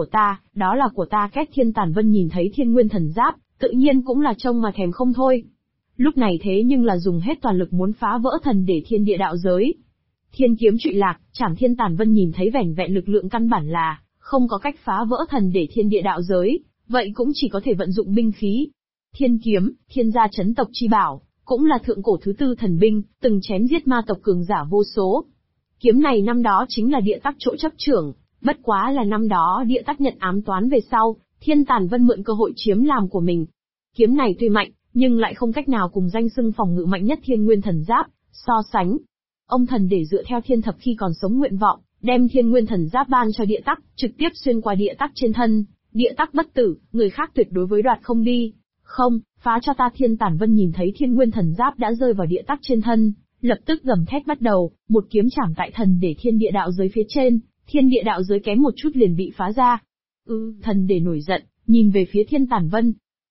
của ta. Két Thiên Tản Vân nhìn thấy thiên nguyên thần giáp, tự nhiên cũng là trông mà thèm không thôi. Lúc này thế nhưng là dùng hết toàn lực muốn phá vỡ thần để thiên địa đạo giới. Thiên kiếm trụy lạc, Trảm Thiên Tản Vân nhìn thấy vẻn vẹn lực lượng căn bản là không có cách phá vỡ thần để thiên địa đạo giới, vậy cũng chỉ có thể vận dụng binh khí. Thiên kiếm, thiên gia chấn tộc chi bảo, cũng là thượng cổ thứ 4 thần binh, từng chém giết ma tộc cường giả vô số. Kiếm này năm đó chính là Địa Tắc chỗ chấp trưởng, bất quá là năm đó Địa Tắc nhận ám toán về sau, Thiên Tản Vân mượn cơ hội chiếm làm của mình. Kiếm này tuy mạnh, nhưng lại không cách nào cùng danh xưng phòng ngự mạnh nhất thiên nguyên thần giáp so sánh. Ông thần để dựa theo Thiên Thập khi còn sống nguyện vọng, đem thiên nguyên thần giáp ban cho Địa Tắc, trực tiếp xuyên qua Địa Tắc trên thân. Địa Tắc bất tử, người khác tuyệt đối với đoạt không đi. Không, phá cho ta. Thiên Tản Vân nhìn thấy thiên nguyên thần giáp đã rơi vào Địa Tắc trên thân, lập tức gầm thét bắt đầu, một kiếm chảm tại thần để thiên địa đạo giới phía trên, thiên địa đạo giới kém một chút liền bị phá ra. Thần để nổi giận, nhìn về phía Thiên Tản Vân.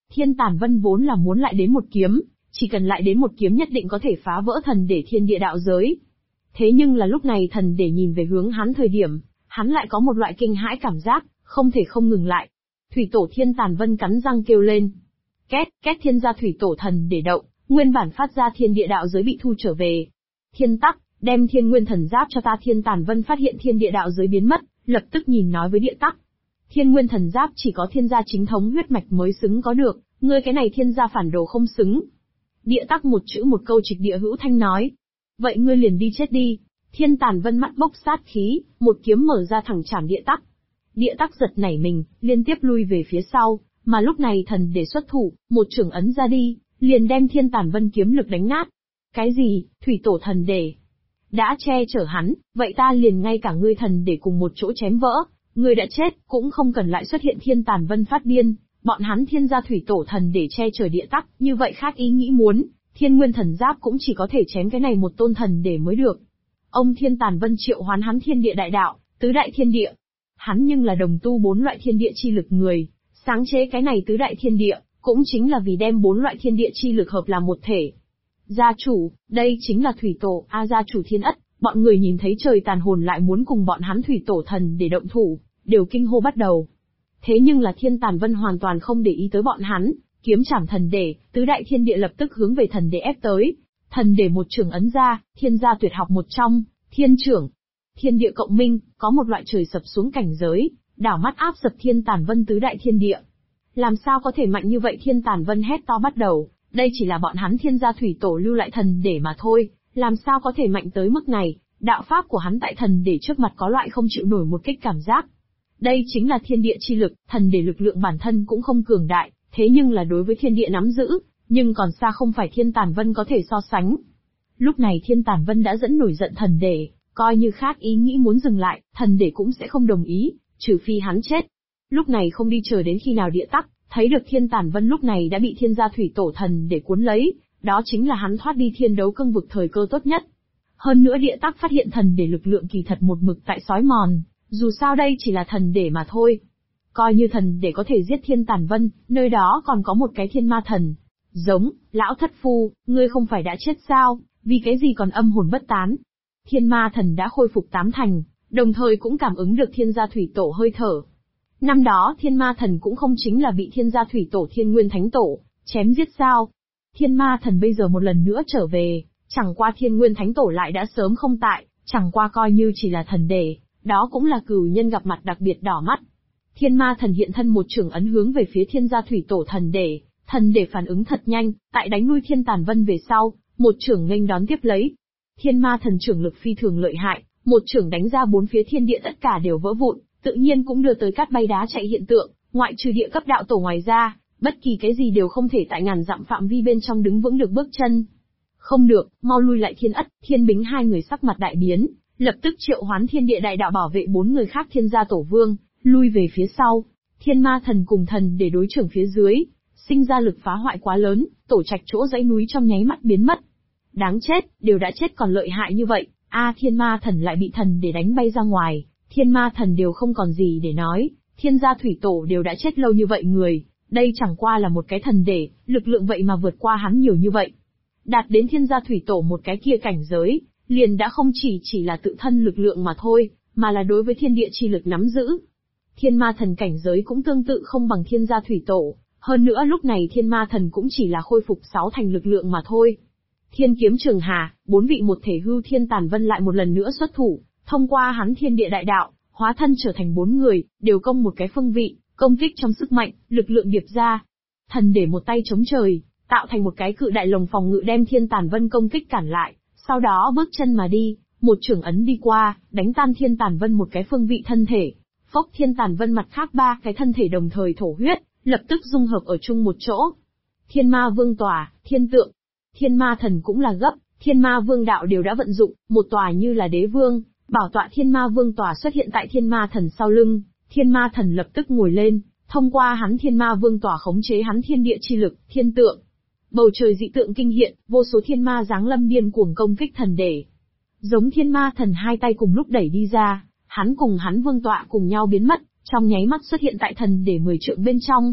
Thiên Tản Vân vốn là muốn lại đến một kiếm, chỉ cần lại đến một kiếm nhất định có thể phá vỡ thần để thiên địa đạo giới. Thế nhưng là lúc này thần để nhìn về hướng hắn thời điểm, hắn lại có một loại kinh hãi cảm giác, không thể không ngừng lại. Thủy tổ Thiên Tản Vân cắn răng kêu lên. Két, két thiên gia thủy tổ thần để động, nguyên bản phát ra thiên địa đạo giới bị thu trở về. Thiên tắc, đem thiên nguyên thần giáp cho ta. Thiên Tản Vân phát hiện thiên địa đạo giới biến mất, lập tức nhìn nói với địa tắc. Thiên nguyên thần giáp chỉ có thiên gia chính thống huyết mạch mới xứng có được, ngươi cái này thiên gia phản đồ không xứng. Địa tắc một chữ một câu trịch địa hữu thanh nói. Vậy ngươi liền đi chết đi. Thiên Tản Vân mắt bốc sát khí, một kiếm mở ra thẳng chảm địa tắc. Địa tắc giật nảy mình, liên tiếp lui về phía sau, mà lúc này thần để xuất thủ, một chưởng ấn ra đi, liền đem Thiên Tản Vân kiếm lực đánh nát. Cái gì, thủy tổ thần để? Đã che chở hắn, vậy ta liền ngay cả ngươi thần để cùng một chỗ chém vỡ, ngươi đã chết, cũng không cần lại xuất hiện. Thiên Tản Vân phát điên, bọn hắn thiên gia thủy tổ thần để che chở địa tắc, như vậy khác ý nghĩ muốn, thiên nguyên thần giáp cũng chỉ có thể chém cái này một tôn thần để mới được. Ông Thiên Tản Vân triệu hoán hắn thiên địa đại đạo, tứ đại thiên địa. Hắn nhưng là đồng tu 4 loại thiên địa chi lực người, sáng chế cái này tứ đại thiên địa, cũng chính là vì đem 4 loại thiên địa chi lực hợp làm một thể. Gia chủ, đây chính là thủy tổ, gia chủ Thiên Ất, bọn người nhìn thấy trời tàn hồn lại muốn cùng bọn hắn thủy tổ thần để động thủ, đều kinh hô bắt đầu. Thế nhưng là Thiên Tản Vân hoàn toàn không để ý tới bọn hắn, kiếm chảm thần để, tứ đại thiên địa lập tức hướng về thần để ép tới. Thần để một trường ấn ra, thiên gia tuyệt học một trong, thiên trưởng. Thiên địa cộng minh, có một loại trời sập xuống cảnh giới, đảo mắt áp sập Thiên Tản Vân tứ đại thiên địa. Làm sao có thể mạnh như vậy? Thiên Tản Vân hét to bắt đầu, đây chỉ là bọn hắn thiên gia thủy tổ lưu lại thần để mà thôi, làm sao có thể mạnh tới mức này? Đạo pháp của hắn tại thần để trước mặt có loại không chịu nổi một kích cảm giác. Đây chính là thiên địa chi lực, thần để lực lượng bản thân cũng không cường đại, thế nhưng là đối với thiên địa nắm giữ, nhưng còn xa không phải Thiên Tản Vân có thể so sánh. Lúc này Thiên Tản Vân đã dẫn nổi giận thần để, coi như khác ý nghĩ muốn dừng lại, thần để cũng sẽ không đồng ý, trừ phi hắn chết. Lúc này không đi chờ đến khi nào địa tắc, thấy được Thiên Tản Vân lúc này đã bị thiên gia thủy tổ thần để cuốn lấy, đó chính là hắn thoát đi thiên đấu cương vực thời cơ tốt nhất. Hơn nữa địa tắc phát hiện thần để lực lượng kỳ thật một mực tại sói mòn, dù sao đây chỉ là thần để mà thôi. Coi như thần để có thể giết Thiên Tản Vân, nơi đó còn có một cái thiên ma thần. Giống, lão thất phu, ngươi không phải đã chết sao, vì cái gì còn âm hồn bất tán? Thiên ma thần đã khôi phục 8 thành, đồng thời cũng cảm ứng được thiên gia thủy tổ hơi thở. Năm đó thiên ma thần cũng không chính là bị thiên gia thủy tổ thiên nguyên thánh tổ chém giết sao? Thiên ma thần bây giờ một lần nữa trở về, chẳng qua thiên nguyên thánh tổ lại đã sớm không tại, chẳng qua coi như chỉ là thần để, đó cũng là cửu nhân gặp mặt đặc biệt đỏ mắt. Thiên ma thần hiện thân một trường ấn hướng về phía thiên gia thủy tổ thần để phản ứng thật nhanh, tại đánh lui Thiên Tản Vân về sau, một trường nghênh đón tiếp lấy. Thiên ma thần trưởng lực phi thường lợi hại, một trường đánh ra 4 phía thiên địa tất cả đều vỡ vụn, tự nhiên cũng đưa tới cát bay đá chạy hiện tượng, ngoại trừ địa cấp đạo tổ ngoài ra, bất kỳ cái gì đều không thể tại ngàn dặm phạm vi bên trong đứng vững được bước chân. Không được, mau lui lại. Thiên Ất, Thiên Bính hai người sắc mặt đại biến, lập tức triệu hoán thiên địa đại đạo bảo vệ 4 người khác thiên gia tổ vương, lui về phía sau. Thiên ma thần cùng thần để đối trưởng phía dưới, sinh ra lực phá hoại quá lớn, tổ trạch chỗ dãy núi trong nháy mắt biến mất. Đáng chết, đều đã chết còn lợi hại như vậy, thiên ma thần lại bị thần để đánh bay ra ngoài, thiên ma thần đều không còn gì để nói, thiên gia thủy tổ đều đã chết lâu như vậy người, đây chẳng qua là một cái thần để, lực lượng vậy mà vượt qua hắn nhiều như vậy. Đạt đến thiên gia thủy tổ một cái kia cảnh giới, liền đã không chỉ là tự thân lực lượng mà thôi, mà là đối với thiên địa chi lực nắm giữ. Thiên ma thần cảnh giới cũng tương tự không bằng thiên gia thủy tổ, hơn nữa lúc này thiên ma thần cũng chỉ là khôi phục 6 thành lực lượng mà thôi. Thiên kiếm Trường Hà, 4 vị một thể hưu Thiên Tản Vân lại một lần nữa xuất thủ, thông qua hắn thiên địa đại đạo, hóa thân trở thành 4 người, đều công một cái phương vị, công kích trong sức mạnh, lực lượng điệp ra. Thần để một tay chống trời, tạo thành một cái cự đại lồng phòng ngự đem Thiên Tản Vân công kích cản lại, sau đó bước chân mà đi, một chưởng ấn đi qua, đánh tan Thiên Tản Vân một cái phương vị thân thể. Phốc, Thiên Tản Vân mặt khác 3 cái thân thể đồng thời thổ huyết, lập tức dung hợp ở chung một chỗ. Thiên ma vương tòa, thiên tượng. Thiên ma thần cũng là gấp, thiên ma vương đạo đều đã vận dụng, một tòa như là đế vương, bảo tọa thiên ma vương tòa xuất hiện tại thiên ma thần sau lưng, thiên ma thần lập tức ngồi lên, thông qua hắn thiên ma vương tòa khống chế hắn thiên địa chi lực, thiên tượng. Bầu trời dị tượng kinh hiện, vô số thiên ma giáng lâm điên cuồng công kích thần để. Giống thiên ma thần hai tay cùng lúc đẩy đi ra, hắn cùng hắn vương tọa cùng nhau biến mất, trong nháy mắt xuất hiện tại thần để 10 trượng bên trong,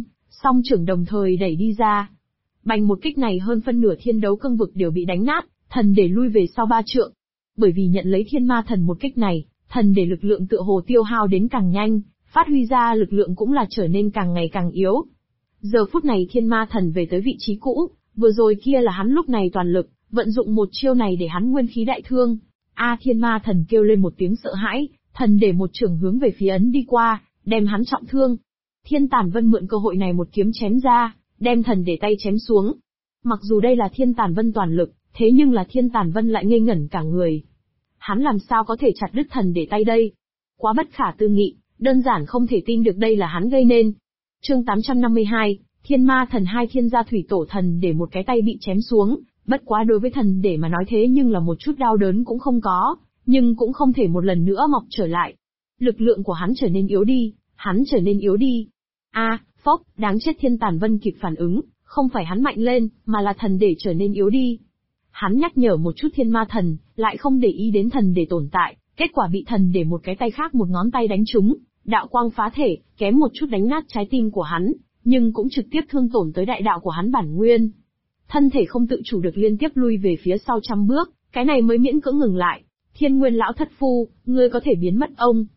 song trưởng đồng thời đẩy đi ra. Bành một kích này hơn phân nửa thiên đấu cương vực đều bị đánh nát, thần để lui về sau 3 trượng. Bởi vì nhận lấy thiên ma thần một kích này, thần để lực lượng tựa hồ tiêu hao đến càng nhanh, phát huy ra lực lượng cũng là trở nên càng ngày càng yếu. Giờ phút này thiên ma thần về tới vị trí cũ, vừa rồi kia là hắn lúc này toàn lực, vận dụng một chiêu này để hắn nguyên khí đại thương. Thiên ma thần kêu lên một tiếng sợ hãi, thần để một trường hướng về phía ấn đi qua, đem hắn trọng thương. Thiên Tản Vân mượn cơ hội này một kiếm chém ra, đem thần để tay chém xuống. Mặc dù đây là Thiên Tản Vân toàn lực, thế nhưng là Thiên Tản Vân lại ngây ngẩn cả người. Hắn làm sao có thể chặt đứt thần để tay đây? Quá bất khả tư nghị, đơn giản không thể tin được đây là hắn gây nên. Chương 852, Thiên Ma Thần hai Thiên Gia Thủy Tổ thần để một cái tay bị chém xuống, bất quá đối với thần để mà nói thế nhưng là một chút đau đớn cũng không có, nhưng cũng không thể một lần nữa mọc trở lại. Lực lượng của hắn trở nên yếu đi, hắn trở nên yếu đi. Phốc, đáng chết. Thiên Tản Vân kịp phản ứng, không phải hắn mạnh lên, mà là thần để trở nên yếu đi. Hắn nhắc nhở một chút thiên ma thần, lại không để ý đến thần để tồn tại, kết quả bị thần để một cái tay khác một ngón tay đánh trúng, đạo quang phá thể, kém một chút đánh nát trái tim của hắn, nhưng cũng trực tiếp thương tổn tới đại đạo của hắn bản nguyên. Thân thể không tự chủ được liên tiếp lui về phía sau 100 bước, cái này mới miễn cưỡng ngừng lại. Thiên Nguyên lão thất phu, ngươi có thể biến mất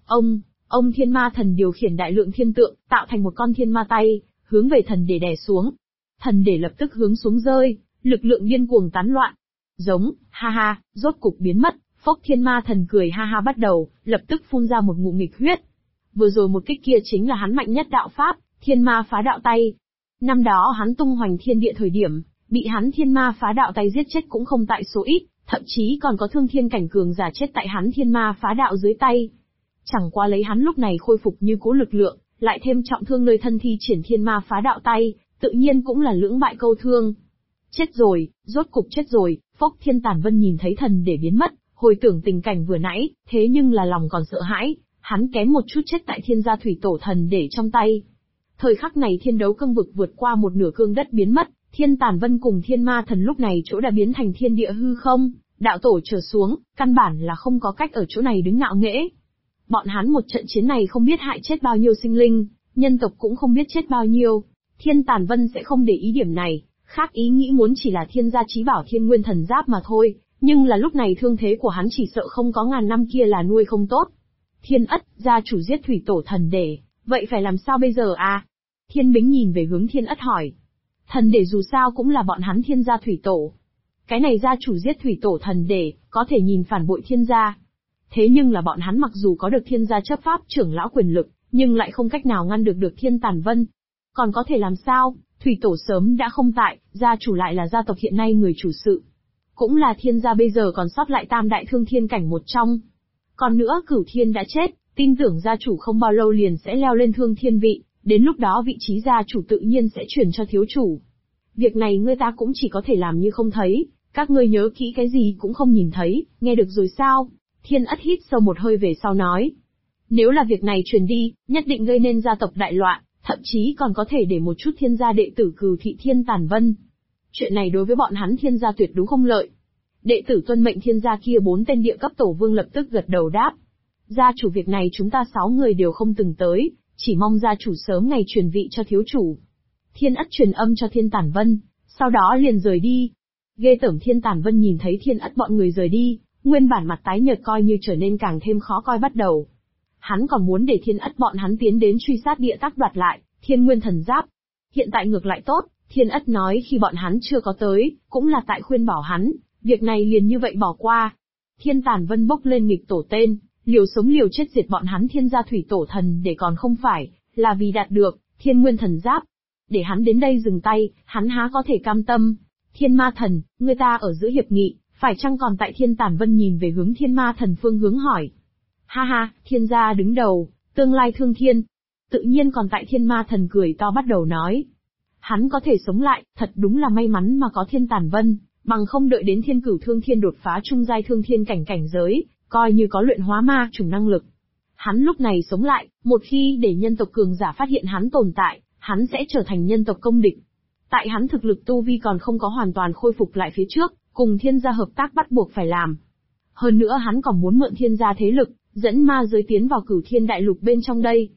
ông thiên ma thần điều khiển đại lượng thiên tượng, tạo thành một con thiên ma tay, hướng về thần để đè xuống. Thần để lập tức hướng xuống rơi, lực lượng điên cuồng tán loạn. Giống, ha ha, rốt cục biến mất. Phốc, thiên ma thần cười ha ha bắt đầu, lập tức phun ra một ngụm nghịch huyết. Vừa rồi một kích kia chính là hắn mạnh nhất đạo pháp, thiên ma phá đạo tay. Năm đó hắn tung hoành thiên địa thời điểm, bị hắn thiên ma phá đạo tay giết chết cũng không tại số ít, thậm chí còn có thương thiên cảnh cường giả chết tại hắn thiên ma phá đạo dưới tay. Chẳng qua lấy hắn lúc này khôi phục như cũ lực lượng, lại thêm trọng thương nơi thân thi triển thiên ma phá đạo tay, tự nhiên cũng là lưỡng bại câu thương. Chết rồi, rốt cục chết rồi. Phốc, Thiên Tản Vân nhìn thấy thần để biến mất, hồi tưởng tình cảnh vừa nãy, thế nhưng là lòng còn sợ hãi, hắn kém một chút chết tại Thiên Gia Thủy Tổ thần để trong tay. Thời khắc này thiên đấu cương vực vượt qua một nửa cương đất biến mất, Thiên Tản Vân cùng Thiên Ma Thần lúc này chỗ đã biến thành thiên địa hư không, đạo tổ trở xuống, căn bản là không có cách ở chỗ này đứng ngạo nghễ. Bọn hắn một trận chiến này không biết hại chết bao nhiêu sinh linh, nhân tộc cũng không biết chết bao nhiêu. Thiên Tản Vân sẽ không để ý điểm này, khác ý nghĩ muốn chỉ là thiên gia chí bảo Thiên Nguyên Thần Giáp mà thôi, nhưng là lúc này thương thế của hắn chỉ sợ không có ngàn năm kia là nuôi không tốt. Thiên Ất, gia chủ giết Thủy Tổ thần để, vậy phải làm sao bây giờ à? Thiên Bính nhìn về hướng Thiên Ất hỏi. Thần để dù sao cũng là bọn hắn Thiên Gia Thủy Tổ. Cái này gia chủ giết Thủy Tổ thần để, có thể nhìn phản bội Thiên Gia. Thế nhưng là bọn hắn mặc dù có được Thiên Gia chấp pháp trưởng lão quyền lực, nhưng lại không cách nào ngăn được Thiên Tản Vân. Còn có thể làm sao? Thủy Tổ sớm đã không tại, gia chủ lại là gia tộc hiện nay người chủ sự. Cũng là Thiên Gia bây giờ còn sót lại tam đại thương thiên cảnh một trong. Còn nữa Cửu Thiên đã chết, tin tưởng gia chủ không bao lâu liền sẽ leo lên thương thiên vị, đến lúc đó vị trí gia chủ tự nhiên sẽ chuyển cho thiếu chủ. Việc này ngươi ta cũng chỉ có thể làm như không thấy, các ngươi nhớ kỹ cái gì cũng không nhìn thấy, nghe được rồi sao? Thiên Ất hít sâu một hơi về sau nói. Nếu là việc này truyền đi, nhất định gây nên gia tộc đại loạn, thậm chí còn có thể để một chút Thiên gia đệ tử Cửu thị Thiên Tản Vân. Chuyện này đối với bọn hắn Thiên gia tuyệt đúng không lợi. Đệ tử tuân mệnh Thiên gia kia 4 tên địa cấp tổ vương lập tức gật đầu đáp. Gia chủ, việc này chúng ta 6 người đều không từng tới, chỉ mong gia chủ sớm ngày truyền vị cho thiếu chủ. Thiên Ất truyền âm cho Thiên Tản Vân, sau đó liền rời đi. Ghê tởm. Thiên Tản Vân nhìn thấy Thiên Ất bọn người rời đi, nguyên bản mặt tái nhợt coi như trở nên càng thêm khó coi bắt đầu. Hắn còn muốn để Thiên Ất bọn hắn tiến đến truy sát địa tác đoạt lại Thiên Nguyên Thần Giáp. Hiện tại ngược lại tốt, Thiên Ất nói khi bọn hắn chưa có tới, cũng là tại khuyên bảo hắn, việc này liền như vậy bỏ qua. Thiên Tản Vân bốc lên nghịch tổ tên, liều sống liều chết diệt bọn hắn Thiên gia Thủy Tổ thần để còn không phải là vì đạt được Thiên Nguyên Thần Giáp. Để hắn đến đây dừng tay, hắn há có thể cam tâm. Thiên Ma Thần, người ta ở giữa hiệp nghị, phải chăng còn tại? Thiên Tản Vân nhìn về hướng Thiên Ma Thần phương hướng hỏi. Ha ha, Thiên gia đứng đầu, tương lai thương thiên. Tự nhiên còn tại. Thiên Ma Thần cười to bắt đầu nói. Hắn có thể sống lại, thật đúng là may mắn mà có Thiên Tản Vân, bằng không đợi đến Thiên Cửu Thương Thiên đột phá trung giai thương thiên cảnh giới, coi như có luyện hóa ma trùng năng lực. Hắn lúc này sống lại, một khi để nhân tộc cường giả phát hiện hắn tồn tại, hắn sẽ trở thành nhân tộc công địch. Tại hắn thực lực tu vi còn không có hoàn toàn khôi phục lại phía trước, cùng Thiên gia hợp tác bắt buộc phải làm. Hơn nữa hắn còn muốn mượn Thiên gia thế lực, dẫn ma giới tiến vào Cửu Thiên đại lục bên trong đây.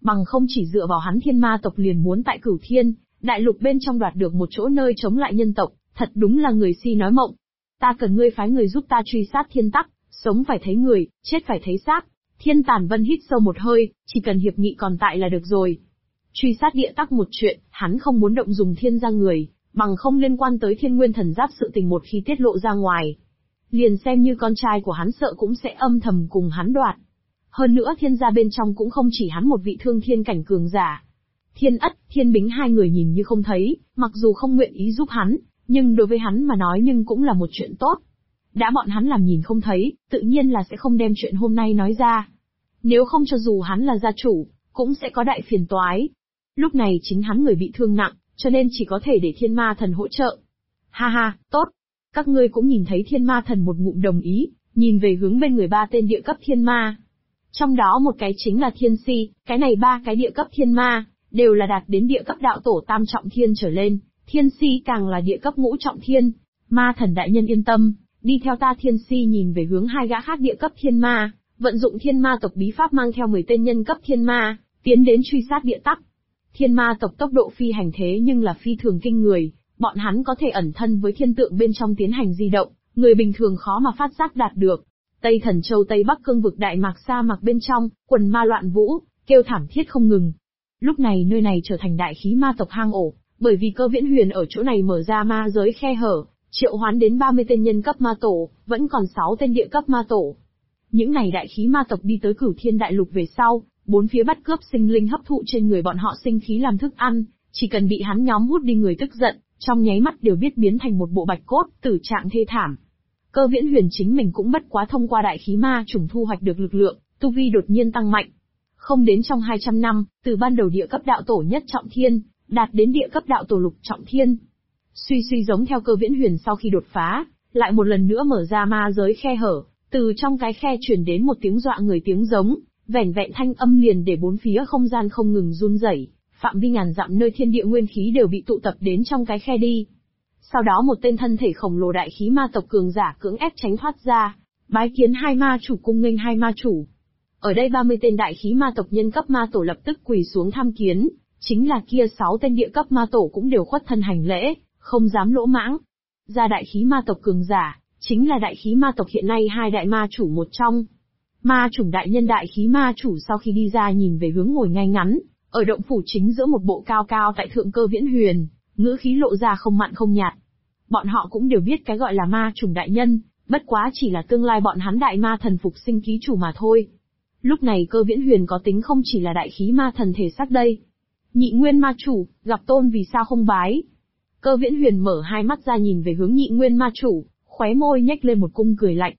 bằng không chỉ dựa vào hắn thiên ma tộc liền muốn tại Cửu Thiên đại lục bên trong đoạt được một chỗ nơi chống lại nhân tộc, thật đúng là người si nói mộng. Ta cần ngươi phái người giúp ta truy sát thiên tắc, sống phải thấy người, chết phải thấy xác. Thiên Tàn Vân hít sâu một hơi, chỉ cần hiệp nghị còn tại là được rồi. Truy sát địa tắc một chuyện, hắn không muốn động dùng thiên gia người, bằng không liên quan tới Thiên Nguyên Thần Giáp sự tình một khi tiết lộ ra ngoài. Liền xem như con trai của hắn sợ cũng sẽ âm thầm cùng hắn đoạt. Hơn nữa thiên gia bên trong cũng không chỉ hắn một vị thương thiên cảnh cường giả. Thiên Ất, Thiên Bính hai người nhìn như không thấy, mặc dù không nguyện ý giúp hắn, nhưng đối với hắn mà nói nhưng cũng là một chuyện tốt. Đã bọn hắn làm nhìn không thấy, tự nhiên là sẽ không đem chuyện hôm nay nói ra. Nếu không cho dù hắn là gia chủ, cũng sẽ có đại phiền toái. Lúc này chính hắn người bị thương nặng, cho nên chỉ có thể để Thiên Ma Thần hỗ trợ. Ha ha, tốt. Các ngươi cũng nhìn thấy Thiên Ma Thần một ngụm đồng ý, nhìn về hướng bên người ba tên địa cấp thiên ma. Trong đó một cái chính là Thiên Si, cái này ba cái địa cấp thiên ma, đều là đạt đến địa cấp đạo tổ tam trọng thiên trở lên, Thiên Si càng là địa cấp ngũ trọng thiên. Ma Thần đại nhân yên tâm, đi theo ta. Thiên Si nhìn về hướng hai gã khác địa cấp thiên ma, vận dụng thiên ma tộc bí pháp mang theo 10 tên nhân cấp thiên ma, tiến đến truy sát địa tắc. Thiên ma tộc tốc độ phi hành thế nhưng là phi thường kinh người, bọn hắn có thể ẩn thân với thiên tượng bên trong tiến hành di động, người bình thường khó mà phát giác đạt được. Tây Thần Châu Tây Bắc cương vực Đại Mạc sa mạc bên trong, quần ma loạn vũ, kêu thảm thiết không ngừng. Lúc này nơi này trở thành đại khí ma tộc hang ổ, bởi vì Cơ Viễn Huyền ở chỗ này mở ra ma giới khe hở, triệu hoán đến 30 tên nhân cấp ma tổ, vẫn còn 6 tên địa cấp ma tổ. Những này đại khí ma tộc đi tới Cửu Thiên đại lục về sau, bốn phía bắt cướp sinh linh hấp thụ trên người bọn họ sinh khí làm thức ăn, chỉ cần bị hắn nhóm hút đi người tức giận, trong nháy mắt đều biết biến thành một bộ bạch cốt, tử trạng thê thảm. Cơ Viễn Huyền chính mình cũng bất quá thông qua đại khí ma trùng thu hoạch được lực lượng, tu vi đột nhiên tăng mạnh. Không đến trong 200 năm, từ ban đầu địa cấp đạo tổ nhất trọng thiên, đạt đến địa cấp đạo tổ lục trọng thiên. Suy giống theo Cơ Viễn Huyền sau khi đột phá, lại một lần nữa mở ra ma giới khe hở, từ trong cái khe truyền đến một tiếng dọa người tiếng giống, vẻn vẹn thanh âm liền để bốn phía không gian không ngừng run rẩy, phạm vi ngàn dặm nơi thiên địa nguyên khí đều bị tụ tập đến trong cái khe đi. Sau đó một tên thân thể khổng lồ đại khí ma tộc cường giả cưỡng ép tránh thoát ra, bái kiến hai ma chủ, cung nghênh hai ma chủ. Ở đây 30 tên đại khí ma tộc nhân cấp ma tổ lập tức quỳ xuống tham kiến, chính là kia 6 tên địa cấp ma tổ cũng đều khuất thân hành lễ, không dám lỗ mãng. Ra đại khí ma tộc cường giả, chính là đại khí ma tộc hiện nay hai đại ma chủ một trong. Ma chủng đại nhân đại khí ma chủ sau khi đi ra nhìn về hướng ngồi ngay ngắn, ở động phủ chính giữa một bộ cao cao tại thượng Cơ Viễn Huyền, ngữ khí lộ ra không mặn không nhạt. Bọn họ cũng đều biết cái gọi là ma chủng đại nhân, bất quá chỉ là tương lai bọn hắn đại ma thần phục sinh ký chủ mà thôi. Lúc này Cơ Viễn Huyền có tính không chỉ là đại khí ma thần thể xác đây. Nhị nguyên ma chủ, gặp tôn vì sao không bái? Cơ Viễn Huyền mở hai mắt ra nhìn về hướng nhị nguyên ma chủ, khóe môi nhếch lên một cung cười lạnh.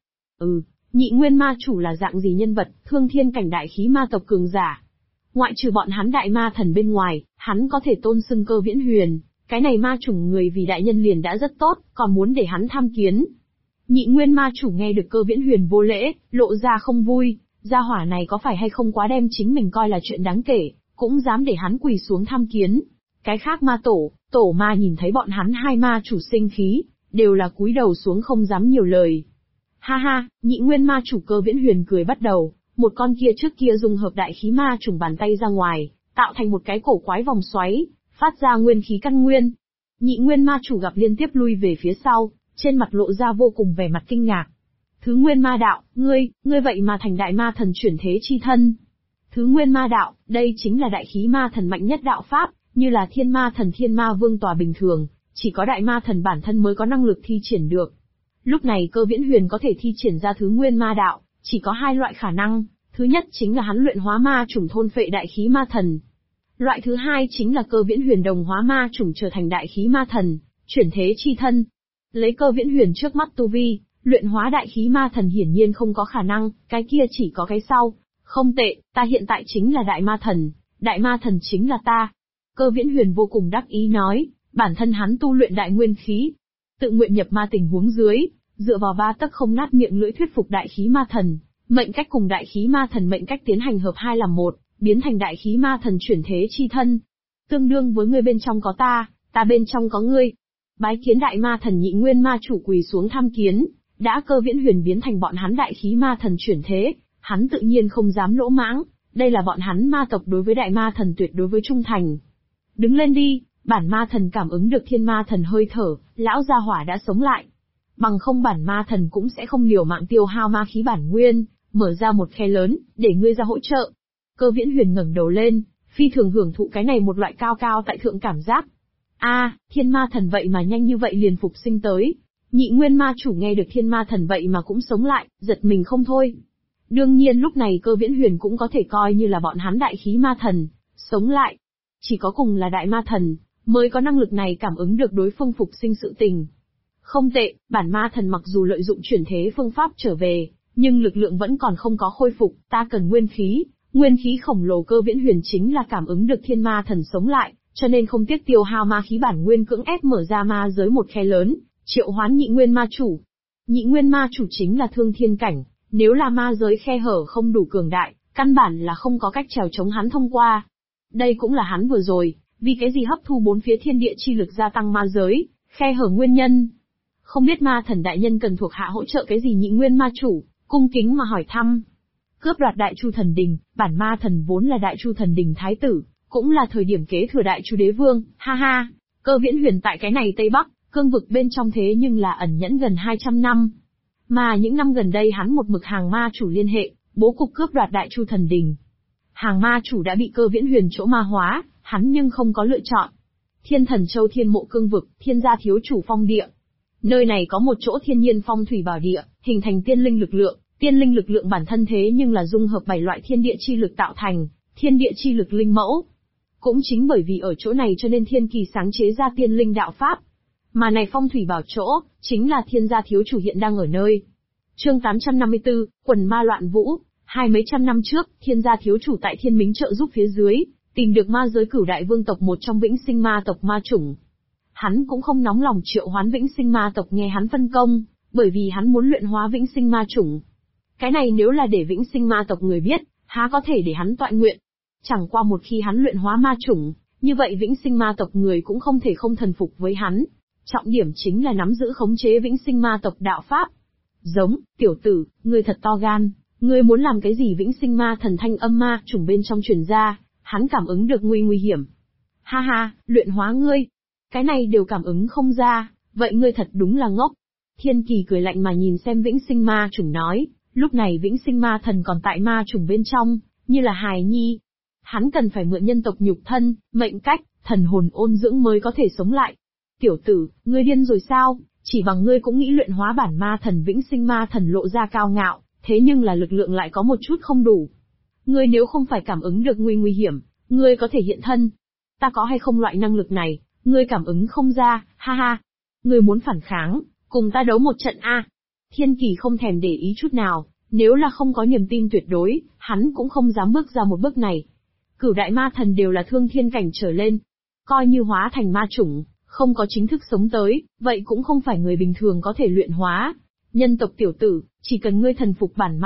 Nhị nguyên ma chủ là dạng gì nhân vật, thương thiên cảnh đại khí ma tộc cường giả. Ngoại trừ bọn hắn đại ma thần bên ngoài, hắn có thể tôn xưng Cơ Viễn Huyền, cái này ma chủng người vì đại nhân liền đã rất tốt, còn muốn để hắn tham kiến. Nhị nguyên ma chủ nghe được Cơ Viễn Huyền vô lễ, lộ ra không vui, gia hỏa này có phải hay không quá đem chính mình coi là chuyện đáng kể, cũng dám để hắn quỳ xuống tham kiến. Cái khác ma tổ ma nhìn thấy bọn hắn hai ma chủ sinh khí, đều là cúi đầu xuống không dám nhiều lời. Ha ha, nhị nguyên ma chủ Cơ Viễn Huyền cười bắt đầu, một con kia trước kia dung hợp đại khí ma trùng bàn tay ra ngoài, tạo thành một cái cổ quái vòng xoáy, phát ra nguyên khí căn nguyên. Nhị nguyên ma chủ gặp liên tiếp lui về phía sau, trên mặt lộ ra vô cùng vẻ mặt kinh ngạc. Thứ nguyên ma đạo, ngươi vậy mà thành đại ma thần chuyển thế chi thân. Thứ nguyên ma đạo, đây chính là đại khí ma thần mạnh nhất đạo pháp, như là thiên ma thần thiên ma vương tòa bình thường, chỉ có đại ma thần bản thân mới có năng lực thi triển được. Lúc này Cơ Viễn Huyền có thể thi triển ra thứ nguyên ma đạo, chỉ có hai loại khả năng, thứ nhất chính là hắn luyện hóa ma chủng thôn phệ đại khí ma thần. Loại thứ hai chính là Cơ Viễn Huyền đồng hóa ma chủng trở thành đại khí ma thần, chuyển thế chi thân. Lấy Cơ Viễn Huyền trước mắt tu vi, luyện hóa đại khí ma thần hiển nhiên không có khả năng, cái kia chỉ có cái sau. Không tệ, ta hiện tại chính là đại ma thần chính là ta. Cơ Viễn Huyền vô cùng đắc ý nói, bản thân hắn tu luyện đại nguyên khí, tự nguyện nhập ma tình huống dưới, dựa vào 3 tấc không nát miệng lưỡi thuyết phục đại khí ma thần, mệnh cách cùng đại khí ma thần mệnh cách tiến hành hợp hai làm một, biến thành đại khí ma thần chuyển thế chi thân. Tương đương với ngươi bên trong có ta bên trong có ngươi. Bái kiến đại ma thần nhị nguyên ma chủ quỳ xuống tham kiến, đã Cơ Viễn Huyền biến thành bọn hắn đại khí ma thần chuyển thế, hắn tự nhiên không dám lỗ mãng, Đây là bọn hắn ma tộc đối với đại ma thần tuyệt đối với trung thành. Đứng lên đi, bản ma thần cảm ứng được thiên ma thần hơi thở, lão gia hỏa đã sống lại. Bằng không bản ma thần cũng sẽ không liều mạng tiêu hao ma khí bản nguyên, mở ra một khe lớn, để ngươi ra hỗ trợ. Cơ Viễn Huyền ngẩng đầu lên, phi thường hưởng thụ cái này một loại cao cao tại thượng cảm giác. Thiên ma thần vậy mà nhanh như vậy liền phục sinh tới. Nhị nguyên ma chủ nghe được thiên ma thần vậy mà cũng sống lại, giật mình không thôi. Đương nhiên lúc này Cơ Viễn Huyền cũng có thể coi như là bọn hắn đại khí ma thần, sống lại. Chỉ có cùng là đại ma thần, mới có năng lực này cảm ứng được đối phương phục sinh sự tình. Không tệ, bản ma thần mặc dù lợi dụng chuyển thế phương pháp trở về, nhưng lực lượng vẫn còn không có khôi phục, ta cần nguyên khí khổng lồ. Cơ Viễn Huyền chính là cảm ứng được thiên ma thần sống lại, cho nên không tiếc tiêu hao ma khí bản nguyên cưỡng ép mở ra ma giới một khe lớn, triệu hoán nhị nguyên ma chủ. Nhị nguyên ma chủ chính là thương thiên cảnh, nếu là ma giới khe hở không đủ cường đại, căn bản là không có cách trèo chống hắn thông qua. Đây cũng là hắn vừa rồi, vì cái gì hấp thu bốn phía thiên địa chi lực gia tăng ma giới, khe hở nguyên nhân. Không biết ma thần đại nhân cần thuộc hạ hỗ trợ cái gì? Nhị nguyên ma chủ, cung kính mà hỏi thăm. Cướp đoạt Đại Chu Thần Đình, bản ma thần vốn là Đại Chu Thần Đình thái tử, cũng là thời điểm kế thừa Đại Chu Đế Vương, ha ha. Cơ Viễn Huyền tại cái này Tây Bắc, cương vực bên trong thế nhưng là ẩn nhẫn gần 200 năm. Mà những năm gần đây hắn một mực hàng ma chủ liên hệ, bố cục cướp đoạt Đại Chu Thần Đình. Hàng ma chủ đã bị Cơ Viễn Huyền chỗ ma hóa, hắn nhưng không có lựa chọn. Thiên Thần Châu Thiên Mộ cương vực, thiên gia thiếu chủ phong địa. Nơi này có một chỗ thiên nhiên phong thủy bảo địa, hình thành tiên linh lực lượng. Tiên linh lực lượng bản thân thế nhưng là dung hợp 7 loại thiên địa chi lực tạo thành, thiên địa chi lực linh mẫu. Cũng chính bởi vì ở chỗ này cho nên Thiên Kỳ sáng chế ra tiên linh đạo pháp. Mà này phong thủy bảo chỗ, chính là thiên gia thiếu chủ hiện đang ở nơi. Chương 854, quần ma loạn vũ. Mấy trăm năm trước, thiên gia thiếu chủ tại Thiên Mính trợ giúp phía dưới, tìm được ma giới Cửu Đại Vương tộc một trong vĩnh sinh ma tộc ma chủng. Hắn cũng không nóng lòng triệu hoán vĩnh sinh ma tộc nghe hắn phân công, bởi vì hắn muốn luyện hóa vĩnh sinh ma chủng. Cái này nếu là để vĩnh sinh ma tộc người biết, há có thể để hắn tọa nguyện. Chẳng qua một khi hắn luyện hóa ma chủng, như vậy vĩnh sinh ma tộc người cũng không thể không thần phục với hắn. Trọng điểm chính là nắm giữ khống chế vĩnh sinh ma tộc đạo pháp. Giống, tiểu tử, ngươi thật to gan, ngươi muốn làm cái gì? Vĩnh sinh ma thần thanh âm ma chủng bên trong truyền ra, hắn cảm ứng được nguy hiểm. Ha ha, luyện hóa ngươi. Cái này đều cảm ứng không ra, vậy ngươi thật đúng là ngốc. Thiên Kỳ cười lạnh mà nhìn xem vĩnh sinh ma chủng nói. Lúc này vĩnh sinh ma thần còn tại ma chủng bên trong, như là hài nhi. Hắn cần phải mượn nhân tộc nhục thân, mệnh cách, thần hồn ôn dưỡng mới có thể sống lại. Tiểu tử, ngươi điên rồi sao? Chỉ bằng ngươi cũng nghĩ luyện hóa bản ma thần? Vĩnh sinh ma thần lộ ra cao ngạo, thế nhưng là lực lượng lại có một chút không đủ. Ngươi nếu không phải cảm ứng được nguy hiểm, ngươi có thể hiện thân. Ta có hay không loại năng lực này, ngươi cảm ứng không ra, ha ha. Ngươi muốn phản kháng, cùng ta đấu một trận a? Thiên Kỳ không thèm để ý chút nào, nếu là không có niềm tin tuyệt đối, hắn cũng không dám bước ra một bước này. Cửu đại ma thần đều là thương thiên cảnh trở lên. Coi như hóa thành ma chủng, không có chính thức sống tới, vậy cũng không phải người bình thường có thể luyện hóa. Nhân tộc tiểu tử, chỉ cần ngươi thần phục bản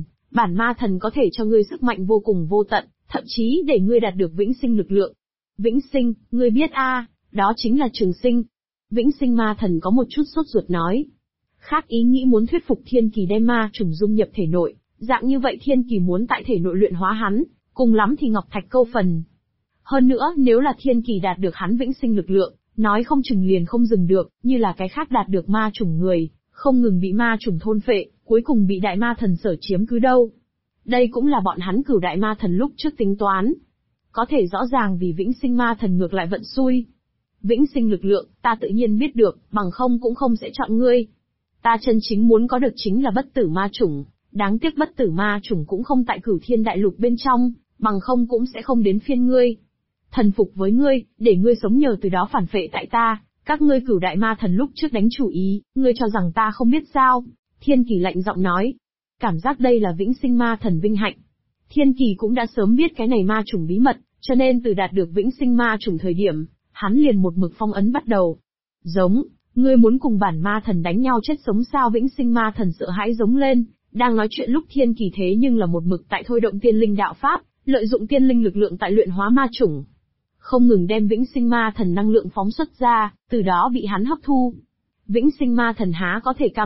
ma thần có thể cho ngươi sức mạnh vô cùng vô tận, thậm chí để ngươi đạt được vĩnh sinh lực lượng. Vĩnh sinh, ngươi biết đó chính là trường sinh. Vĩnh sinh ma thần có một chút sốt ruột nói. Khác ý nghĩ muốn thuyết phục Thiên Kỳ đem ma trùng dung nhập thể nội, dạng như vậy Thiên Kỳ muốn tại thể nội luyện hóa hắn, cùng lắm thì ngọc thạch câu phần. Hơn nữa, nếu là Thiên Kỳ đạt được hắn vĩnh sinh lực lượng, nói không chừng liền không dừng được, như là cái khác đạt được ma trùng người, không ngừng bị ma trùng thôn phệ, cuối cùng bị đại ma thần sở chiếm cứ đâu. Đây cũng là bọn hắn Cửu đại ma thần lúc trước tính toán. Có thể rõ ràng vì vĩnh sinh ma thần ngược lại vận xui. Vĩnh sinh lực lượng, ta tự nhiên biết được, bằng không cũng không sẽ chọn ngươi. Ta chân chính muốn có được chính là bất tử ma chủng, đáng tiếc bất tử ma chủng cũng không tại Cửu Thiên đại lục bên trong, bằng không cũng sẽ không đến phiên ngươi. Thần phục với ngươi, để ngươi sống nhờ từ đó phản phệ tại ta, các ngươi Cửu đại ma thần lúc trước đánh chủ ý, ngươi cho rằng ta không biết sao? Thiên Kỳ lạnh giọng nói. Cảm giác đây là vĩnh sinh ma thần vinh hạnh. Thiên Kỳ cũng đã sớm biết cái này ma chủng bí mật, cho nên từ đạt được vĩnh sinh ma chủng thời điểm, hắn liền một mực phong ấn bắt đầu. Giống, ngươi muốn cùng bản ma thần đánh nhau chết sống sao? Vĩnh sinh ma thần sợ hãi giống lên, đang nói chuyện lúc Thiên Kỳ thế nhưng là một mực tại thôi động tiên linh đạo pháp, lợi dụng tiên linh lực lượng tại luyện hóa ma chủng. Không ngừng đem vĩnh sinh ma thần năng lượng phóng xuất ra, từ đó bị hắn hấp thu. Vĩnh sinh ma thần há có thể cam